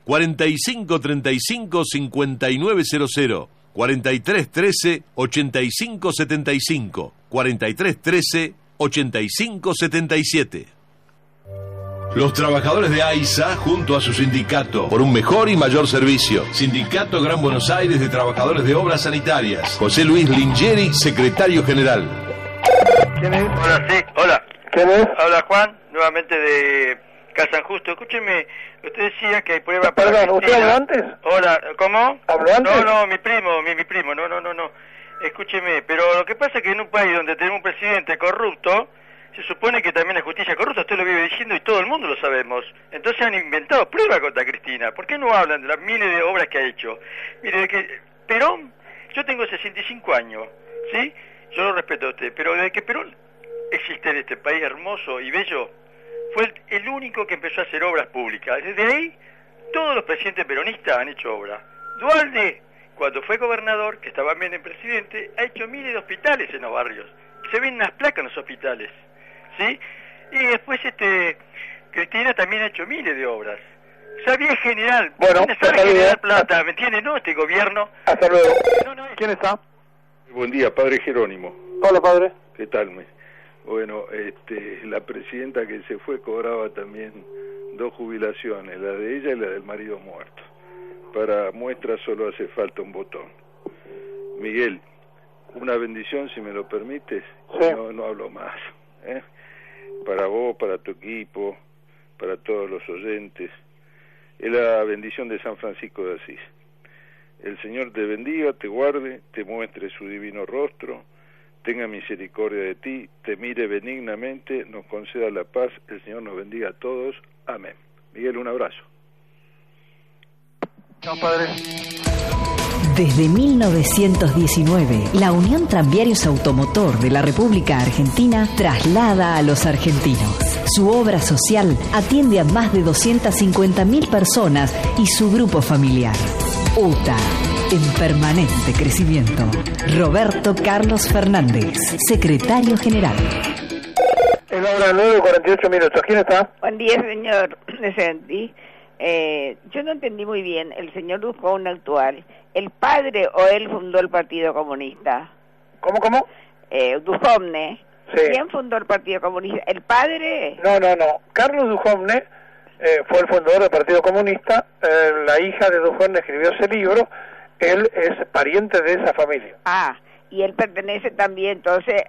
4535-5900, 4313-8575, 4313-8577. Los trabajadores de AISA, junto a su sindicato, por un mejor y mayor servicio. Sindicato Gran Buenos Aires de Trabajadores de Obras Sanitarias. José Luis Lingeri, secretario general. ¿Quién es? Hola, sí, hola. ¿Quién es? Habla Juan, nuevamente de Casa San Justo. Escúcheme, usted decía que hay prueba para... Perdón, ¿usted habló antes? Hola, ¿cómo? ¿Habló antes? No, mi primo, no. Escúcheme, pero lo que pasa es que en un país donde tenemos un presidente corrupto, se supone que también la justicia corrupta, usted lo vive diciendo y todo el mundo lo sabemos. Entonces han inventado pruebas contra Cristina. ¿Por qué no hablan de las miles de obras que ha hecho? Mire, de que Perón, yo tengo 65 años, ¿sí? Yo lo respeto a usted, pero desde que Perón existe en este país hermoso y bello, fue el único que empezó a hacer obras públicas. Desde ahí, todos los presidentes peronistas han hecho obras. Duhalde, cuando fue gobernador, que estaba bien en presidente, ha hecho miles de hospitales en los barrios. Se ven unas placas en los hospitales, ¿sí? Y después Cristina también ha hecho miles de obras. Sabía general, bueno, sabe generar plata, ¿me entiende? No este gobierno. Hasta luego. ¿Quién está? Buen día, padre Jerónimo. Hola, padre. ¿Qué tal? Bueno, la presidenta que se fue cobraba también 2 jubilaciones, la de ella y la del marido muerto. Para muestra solo hace falta un botón. Miguel, una bendición si me lo permites. Sí. No hablo más. Para vos, para tu equipo, para todos los oyentes. Es la bendición de San Francisco de Asís. El Señor te bendiga, te guarde, te muestre su divino rostro, tenga misericordia de ti, te mire benignamente, nos conceda la paz, el Señor nos bendiga a todos. Amén. Miguel, un abrazo. Chao, padre. Desde 1919, la Unión Tranviarios Automotor de la República Argentina traslada a los argentinos. Su obra social atiende a más de 250.000 personas y su grupo familiar. UTA, en permanente crecimiento. Roberto Carlos Fernández, secretario general. Es la hora 9:48. ¿Quién está? Buen día, señor Decenti. Yo no entendí muy bien, el señor Dujovne actual, ¿el padre o él fundó el Partido Comunista? ¿Cómo? Dujovne. Sí. ¿Quién fundó el Partido Comunista? ¿El padre? No. Carlos Dujovne fue el fundador del Partido Comunista. La hija de Dujovne escribió ese libro. Él es pariente de esa familia. Ah, y él pertenece también entonces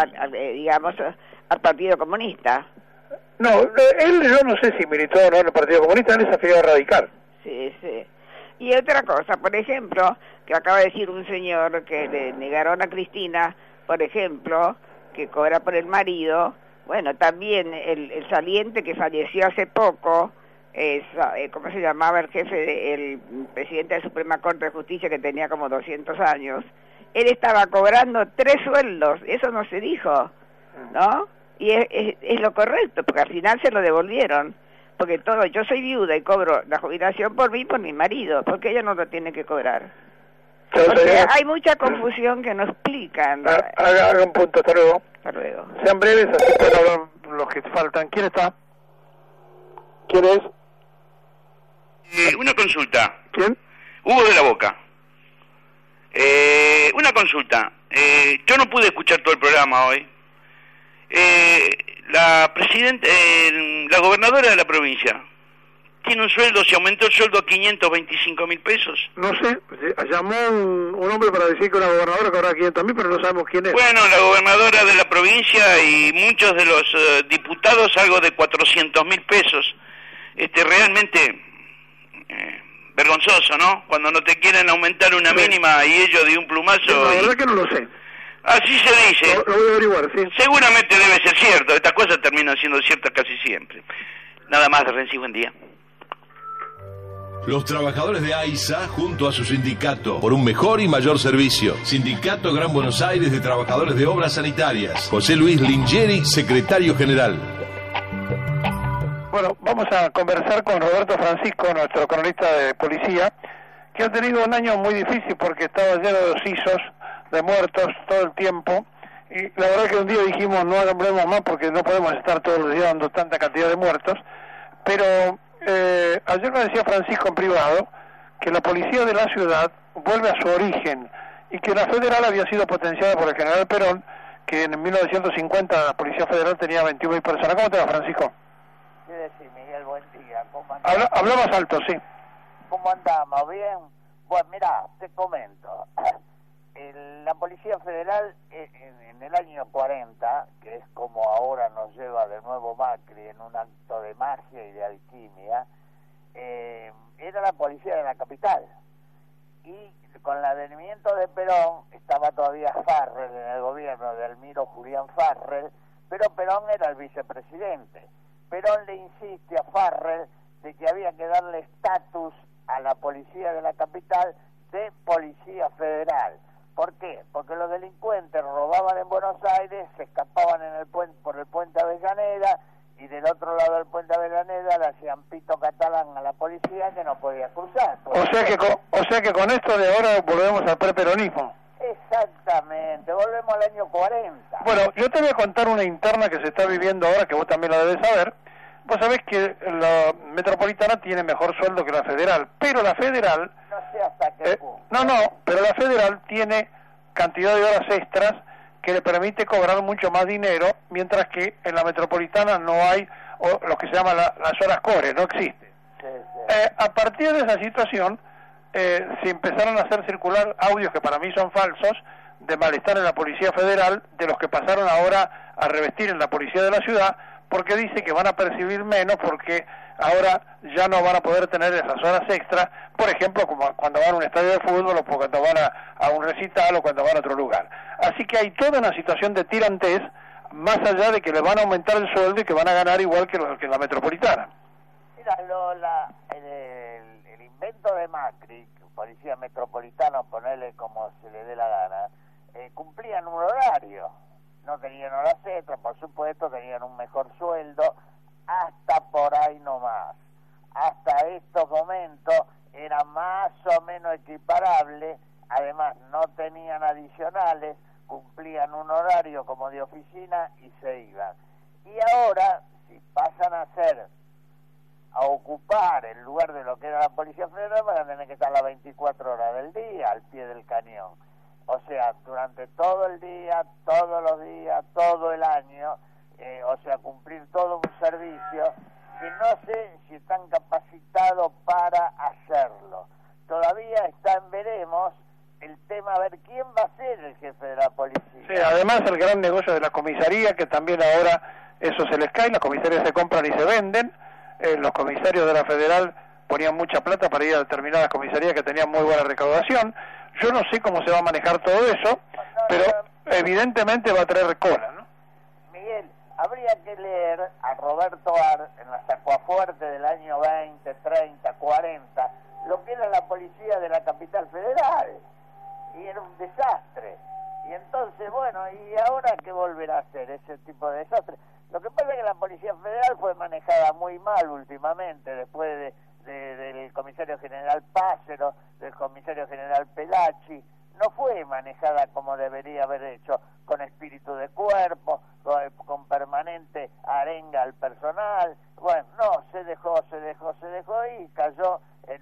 al Partido Comunista. No, yo no sé si militó o no en el Partido Comunista, él es afiliado radical. Sí. Y otra cosa, por ejemplo, que acaba de decir un señor que le negaron a Cristina, por ejemplo, que cobra por el marido. Bueno, también el saliente que falleció hace poco, ¿cómo se llamaba el jefe, el presidente de la Suprema Corte de Justicia, que tenía como 200 años? Él estaba cobrando 3 sueldos, eso no se dijo, ¿no? Y es lo correcto, porque al final se lo devolvieron. porque yo soy viuda y cobro la jubilación por mí y por mi marido, porque ella no lo tiene que cobrar. Porque hay mucha confusión que no explican. Haga un punto, hasta luego. Hasta luego. Sean breves, así pueden hablar los que faltan. ¿Quién está? ¿Quién es? Una consulta. ¿Quién? Hugo de la Boca. Una consulta. Yo no pude escuchar todo el programa hoy. La gobernadora de la provincia tiene un sueldo, se aumentó el sueldo a 525.000 pesos. No sé, llamó un hombre para decir que una gobernadora cobraba 500.000, pero no sabemos quién es. Bueno, la gobernadora de la provincia y muchos de los diputados algo de 400.000 pesos. Realmente vergonzoso, ¿no? Cuando no te quieren aumentar una mínima y ellos de un plumazo. La verdad que no lo sé. Así se dice. Lo voy a averiguar, sí. Seguramente debe ser cierto. Estas cosas terminan siendo ciertas casi siempre. Nada más, Renzi, buen día. Los trabajadores de AISA junto a su sindicato por un mejor y mayor servicio. Sindicato Gran Buenos Aires de Trabajadores de Obras Sanitarias. José Luis Lingeri, secretario general. Bueno, vamos a conversar con Roberto Francisco, nuestro cronista de policía, que ha tenido un año muy difícil porque estaba lleno de osisos, de muertos todo el tiempo. Y la verdad que un día dijimos no hablemos más porque no podemos estar todos los días dando tanta cantidad de muertos. Pero ayer me decía Francisco en privado que la policía de la ciudad vuelve a su origen y que la federal había sido potenciada por el general Perón, que en 1950 la policía federal tenía 21.000 personas. ¿Cómo te va, Francisco? ¿Qué decís, Miguel? Buen día. ¿Cómo andamos? Habla más alto, sí. ¿Cómo andamos? ¿Bien? Bueno, mirá, te comento. La Policía Federal en el año 40, que es como ahora nos lleva de nuevo Macri en un acto de magia y de alquimia, era la policía de la capital. Y con el advenimiento de Perón estaba todavía Farrell en el gobierno de Elmiro Julián Farrell, pero Perón era el vicepresidente. Perón le insiste a Farrell de que había que darle estatus a la policía de la capital de policía federal. ¿Por qué? Porque los delincuentes robaban en Buenos Aires, se escapaban por el puente Avellaneda y del otro lado del puente Avellaneda le hacían pito catalán a la policía que no podía cruzar. O sea que con esto de ahora volvemos al preperonismo. Exactamente, volvemos al año 40. Bueno, yo te voy a contar una interna que se está viviendo ahora, que vos también la debes saber. Vos sabés que la metropolitana tiene mejor sueldo que la federal, pero la federal... No sé hasta qué punto. Pero la federal tiene cantidad de horas extras que le permite cobrar mucho más dinero, mientras que en la metropolitana no hay lo que se llama las horas core, no existe. Sí, sí. A partir de esa situación, se empezaron a hacer circular audios que para mí son falsos, de malestar en la Policía Federal, de los que pasaron ahora a revestir en la Policía de la Ciudad, porque dice que van a percibir menos porque ahora ya no van a poder tener esas horas extras, por ejemplo, como cuando van a un estadio de fútbol o cuando van a un recital o cuando van a otro lugar. Así que hay toda una situación de tirantez, más allá de que les van a aumentar el sueldo y que van a ganar igual que la metropolitana. Mira, el invento de Macri, policía metropolitana, ponerle como se le dé la gana, cumplían un horario. No tenían horas extras, por supuesto, tenían un mejor sueldo, hasta por ahí nomás. Hasta estos momentos era más o menos equiparable, además no tenían adicionales, cumplían un horario como de oficina y se iban. Y ahora, si pasan a ocupar el lugar de lo que era la Policía Federal, van a tener que estar las 24 horas del día al pie del cañón. O sea, durante todo el día, todos los días, todo el año, o sea, cumplir todo un servicio que no sé si están capacitados para hacerlo. Todavía está en veremos el tema, a ver quién va a ser el jefe de la policía. Sí, además el gran negocio de la comisaría, que también ahora eso se les cae, las comisarías se compran y se venden, los comisarios de la Federal ponían mucha plata para ir a determinadas comisarías que tenían muy buena recaudación. Yo no sé cómo se va a manejar todo eso, pero evidentemente va a traer cola, ¿no? Miguel, habría que leer a Roberto Ar en la Sacuafuerte del año 20, 30, 40, lo que era la policía de la capital federal, y era un desastre. Y entonces, bueno, ¿y ahora qué volverá a hacer ese tipo de desastre? Lo que pasa es que la Policía Federal fue manejada muy mal últimamente, después del comisario general Pácero, del comisario general Pelacci. No fue manejada como debería haber hecho, con espíritu de cuerpo, con permanente arenga al personal. Bueno, no, se dejó y cayó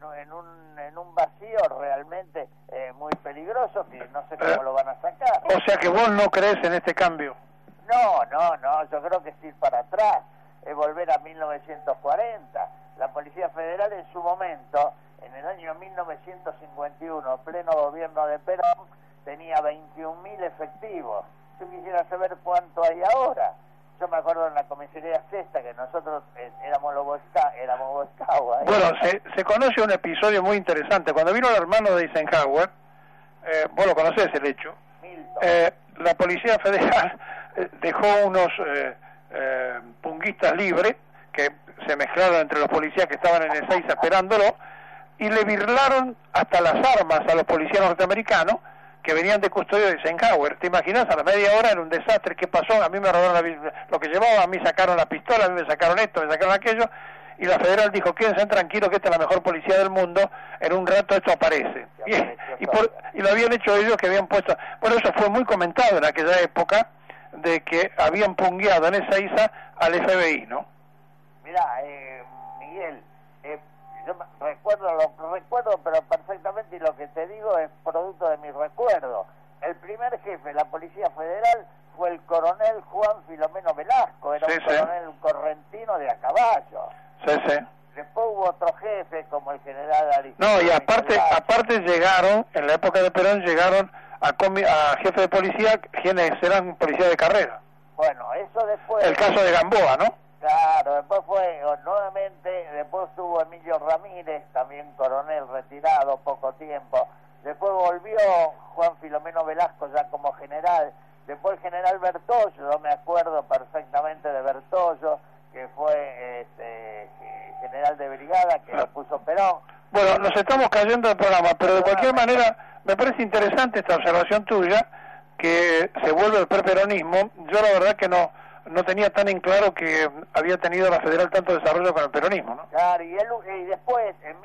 en un vacío realmente muy peligroso, que no sé cómo lo van a sacar. O sea que vos no crees en este cambio. No, yo creo que es ir para atrás, es volver a 1940. La Policía Federal en su momento, en el año 1951, pleno gobierno de Perón, tenía 21.000 efectivos. Yo quisiera saber cuánto hay ahora. Yo me acuerdo en la comisaría sexta que nosotros éramos Boescagua. Bueno, se conoce un episodio muy interesante. Cuando vino el hermano de Eisenhower, vos lo conocés el hecho, la Policía Federal dejó unos punguistas libres que se mezclaron entre los policías que estaban en Ezeiza esperándolo y le birlaron hasta las armas a los policías norteamericanos que venían de custodia de Eisenhower. ¿Te imaginas? A la media hora era un desastre. ¿Qué pasó? A mí me robaron lo que llevaba, a mí sacaron la pistola, a mí me sacaron esto, me sacaron aquello, y la Federal dijo, quédense tranquilos que esta es la mejor policía del mundo, en un rato esto aparece. Y lo habían hecho ellos, que habían puesto... Bueno, eso fue muy comentado en aquella época, de que habían pungueado en Ezeiza al FBI, ¿no? Mirá, Miguel, yo lo recuerdo pero perfectamente, y lo que te digo es producto de mi recuerdo. El primer jefe de la Policía Federal fue el coronel Juan Filomeno Velasco, era un coronel correntino de a caballo. Después hubo otro jefe como el general Aristóteles. No, y aparte llegaron, en la época de Perón, llegaron a jefe de policía, quienes eran policías de carrera. Bueno, eso después... El caso de Gamboa, ¿no? Claro, después fue nuevamente, después estuvo Emilio Ramírez, también coronel retirado, poco tiempo. Después volvió Juan Filomeno Velasco ya como general. Después el general Bertollo, yo me acuerdo perfectamente de Bertollo, que fue general de brigada, que lo puso Perón. Bueno, nos estamos cayendo del programa, pero de cualquier manera me parece interesante esta observación tuya, que se vuelve el preperonismo. Yo la verdad que no tenía tan en claro que había tenido la Federal tanto desarrollo con el peronismo, ¿no? Claro, y después, en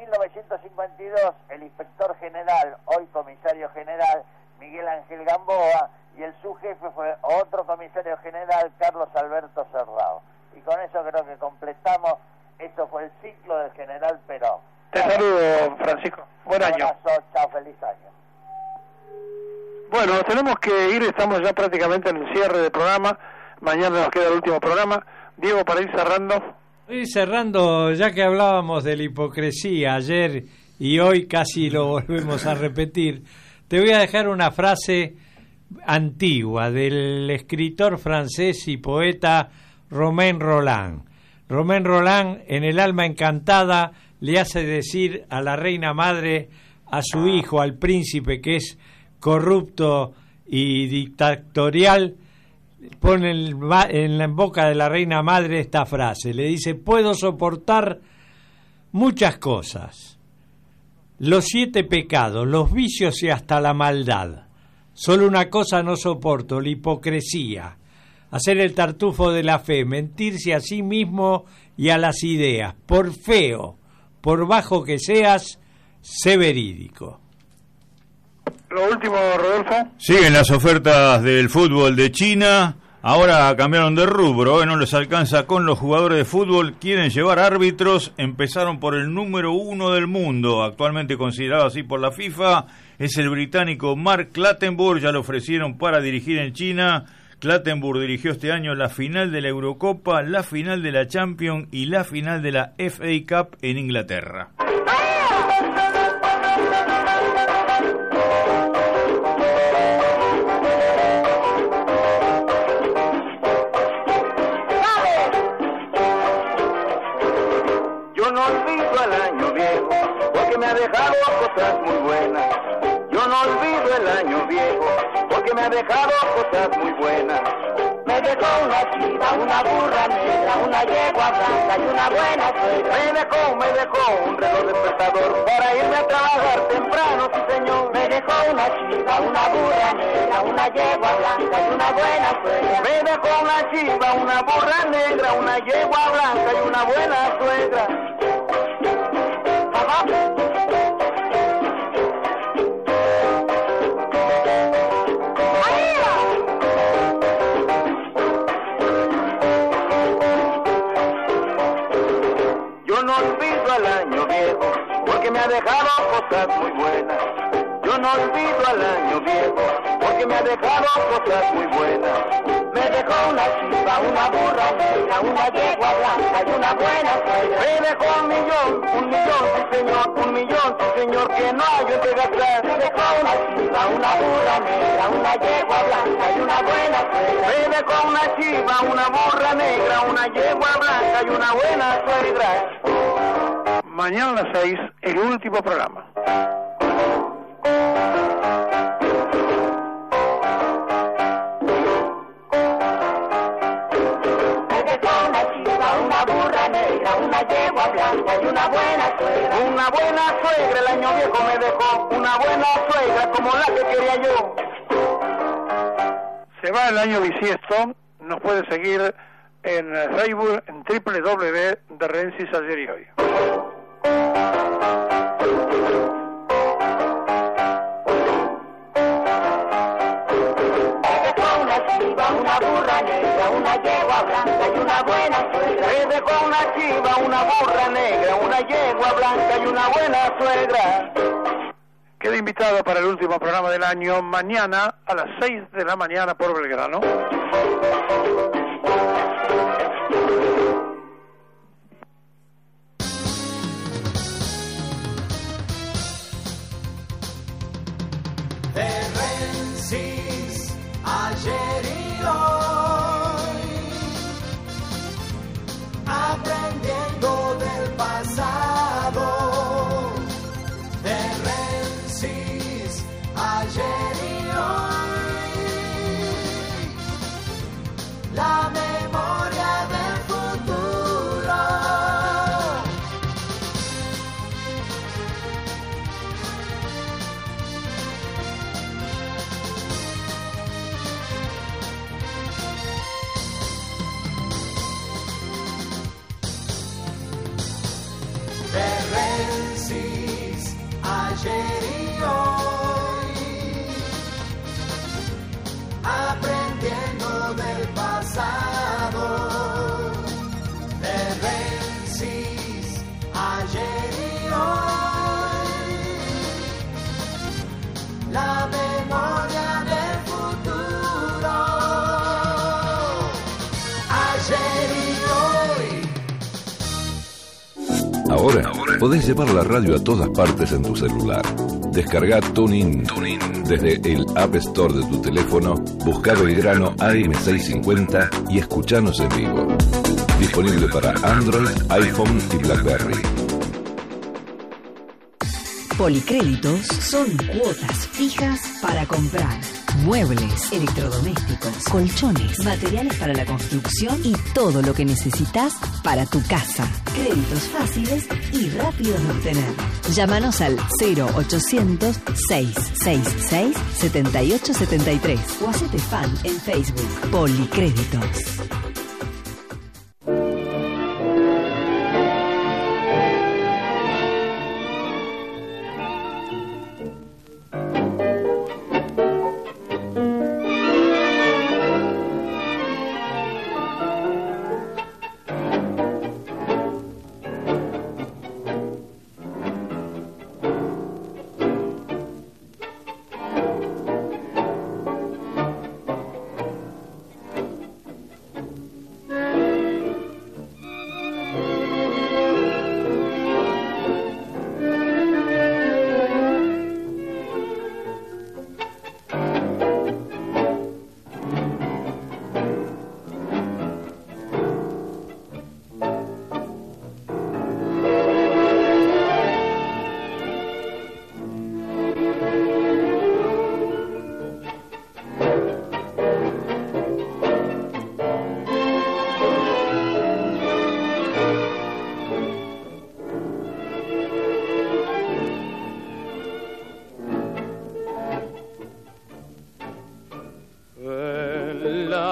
1952, el inspector general, hoy comisario general, Miguel Ángel Gamboa, y el subjefe fue otro comisario general, Carlos Alberto Serrao. Y con eso creo que completamos, esto fue el ciclo del general Perón. Te saludo, Francisco. Buen año. Un abrazo, chao, feliz año. Bueno, tenemos que ir, estamos ya prácticamente en el cierre del programa. Mañana nos queda el último programa. Diego, para ir cerrando. Ya que hablábamos de la hipocresía ayer y hoy casi lo volvemos a repetir, te voy a dejar una frase antigua del escritor francés y poeta Romain Rolland. Romain Rolland, en El alma encantada, le hace decir a la reina madre, a su hijo, al príncipe que es corrupto y dictatorial, pone en la boca de la reina madre esta frase, le dice: puedo soportar muchas cosas, los 7 pecados, los vicios y hasta la maldad, solo una cosa no soporto, la hipocresía, hacer el tartufo de la fe, mentirse a sí mismo y a las ideas, por feo, por bajo que seas, sé verídico. Lo último, Rodolfo. Siguen las ofertas del fútbol de China. Ahora cambiaron de rubro, no les alcanza con los jugadores de fútbol. Quieren llevar árbitros. Empezaron por el número 1 del mundo, actualmente considerado así por la FIFA. Es el británico Mark Clattenburg. Ya lo ofrecieron para dirigir en China. Clattenburg dirigió este año la final de la Eurocopa, la final de la Champions y la final de la FA Cup en Inglaterra. Yo no olvido el año viejo, porque me ha dejado cosas muy buenas. Yo no olvido el año viejo, porque me ha dejado cosas muy buenas. Me dejó una chiva, una burra negra, una yegua blanca y una buena suegra. Me dejó un reloj despertador para irme a trabajar temprano, sí señor. Me dejó una chiva, una burra negra, una yegua blanca y una buena suegra. Me dejó una chiva, una burra negra, una yegua blanca y una buena suegra. Ajá. Yo no olvido al año viejo, porque me ha dejado cosas muy buenas. Yo no olvido al año viejo, porque me ha dejado cosas muy buenas. Me dejó una chiva, una burra negra, una yegua blanca y una buena suegra. Me dejó un millón, sí señor, que no hay que gastar. Me dejó una chiva, una burra negra, una yegua blanca y una buena suegra. Me dejó una chiva, una burra negra, una yegua blanca y una buena suegra. Mañana a las 6, el último programa. Una burra negra, una yegua blanca y una buena suegra. Una buena suegra el año viejo me dejó, una buena suegra como la que quería yo. Se va el año bisiesto, nos puede seguir en Facebook en www de Rensis ayer y hoy. Una burra negra, una yegua blanca y una buena suegra. Me dejó una chiva, una burra negra, una yegua blanca y una buena suegra. Queda invitado para el último programa del año mañana a las 6 de la mañana por Belgrano. De Rensis, ayer y hoy, aprendiendo del pasado. De Rensis, ayer y hoy, la memoria del futuro. De Rensis, ayer y hoy, aprendiendo del pasado. De Rensis, ayer y hoy, la memoria del futuro. Ayer y hoy. Ahora podés llevar la radio a todas partes en tu celular. Descarga TuneIn desde el App Store de tu teléfono, busca Belgrano AM650 y escuchanos en vivo. Disponible para Android, iPhone y BlackBerry. Policréditos son cuotas fijas para comprar muebles, electrodomésticos, colchones, materiales para la construcción y todo lo que necesitas para tu casa. Créditos fáciles y rápidos de obtener. Llámanos al 0800-666-7873 o hacete fan en Facebook. Policréditos.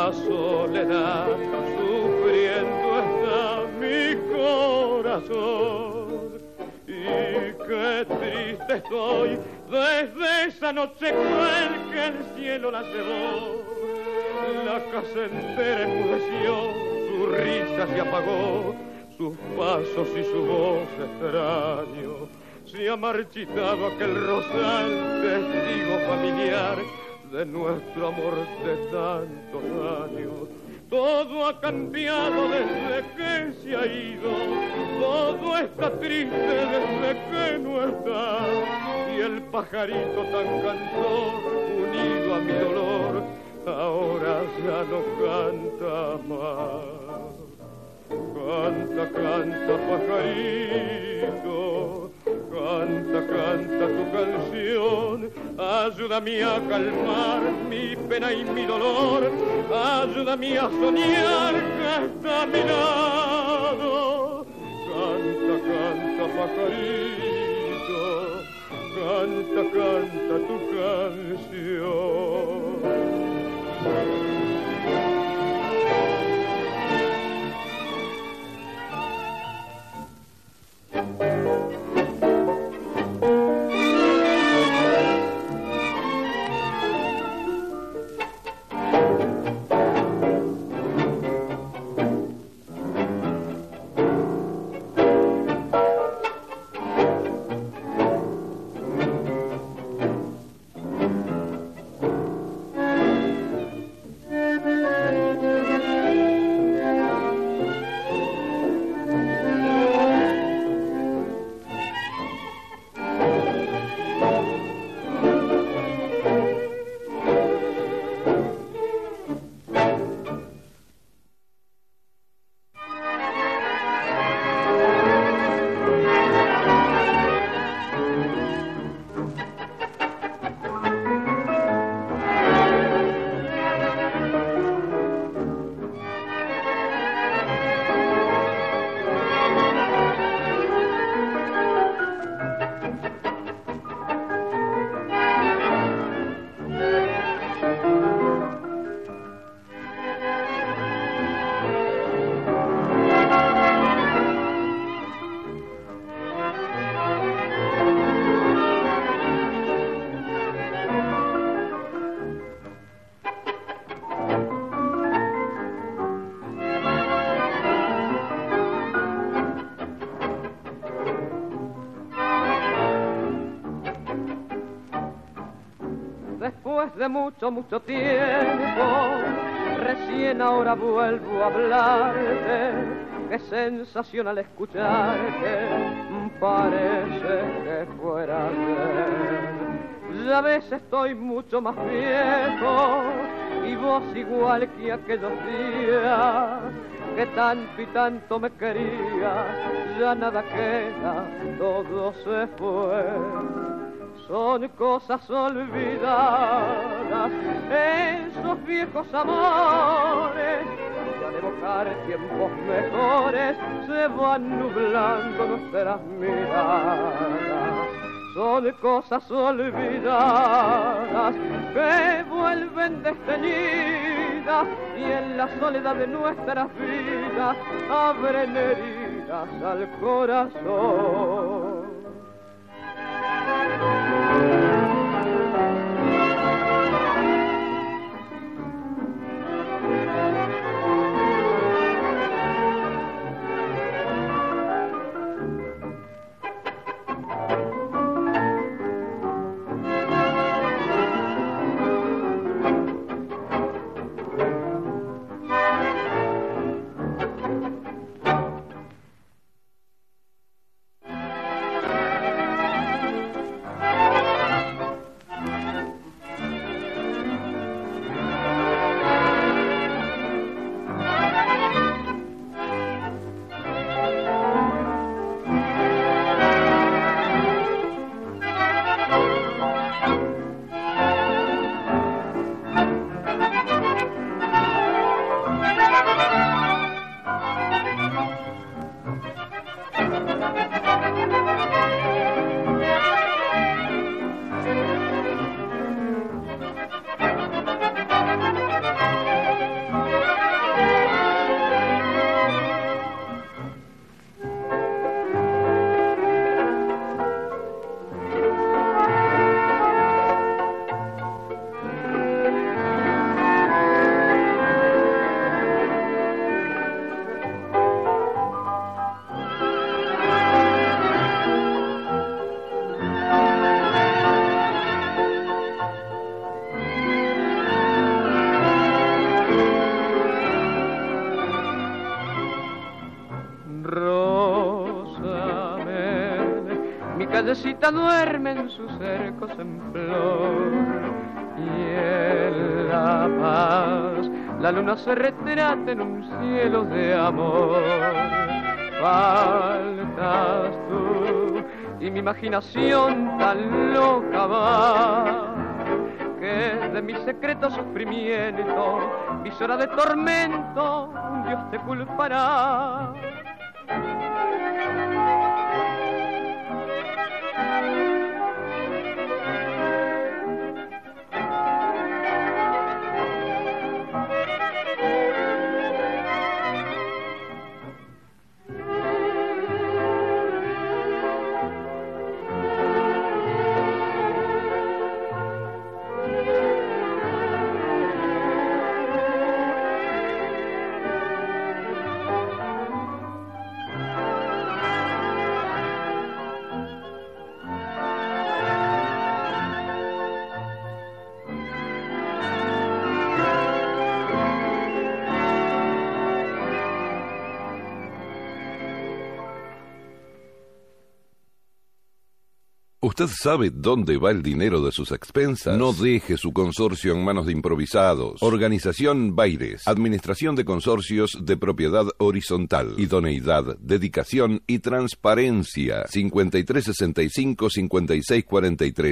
la soledad, sufriendo está mi corazón. Y qué triste estoy desde esa noche cruel que el cielo la llevó. La casa entera enmudeció, su risa se apagó, sus pasos y su voz extraño. Se ha marchitado aquel rosal, testigo familiar de nuestro amor de tantos años. Todo ha cambiado desde que se ha ido, todo está triste desde que no está. Y el pajarito tan cantor, unido a mi dolor, ahora ya no canta más. Canta, canta, pajarito, canta, canta tu canción, ayúdame a calmar mi pena y mi dolor, ayúdame a soñar que está a mi lado. Canta, canta, pajarito, canta, canta tu canción. De mucho, mucho tiempo, recién ahora vuelvo a hablarte. Qué sensación al escucharte, parece que fuera ayer. Ya ves, estoy mucho más viejo y vos igual que aquellos días que tanto y tanto me querías. Ya nada queda, todo se fue. Son cosas olvidadas, esos viejos amores, y al evocar tiempos mejores se van nublando nuestras miradas. Son cosas olvidadas que vuelven desteñidas y en la soledad de nuestras vidas abren heridas al corazón. callecita duerme en sus cercos en flor, y en la paz la luna se retrata en un cielo de amor. Faltas tú y mi imaginación tan loca va, que de mi secreto sufrimiento, visora de tormento, un Dios te culpará. ¿Usted sabe dónde va el dinero de sus expensas? No deje su consorcio en manos de improvisados. Organización Baires. Administración de consorcios de propiedad horizontal. Idoneidad, dedicación y transparencia. 5365-5643.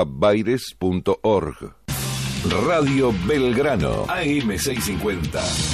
info@baires.org. Radio Belgrano. AM 650.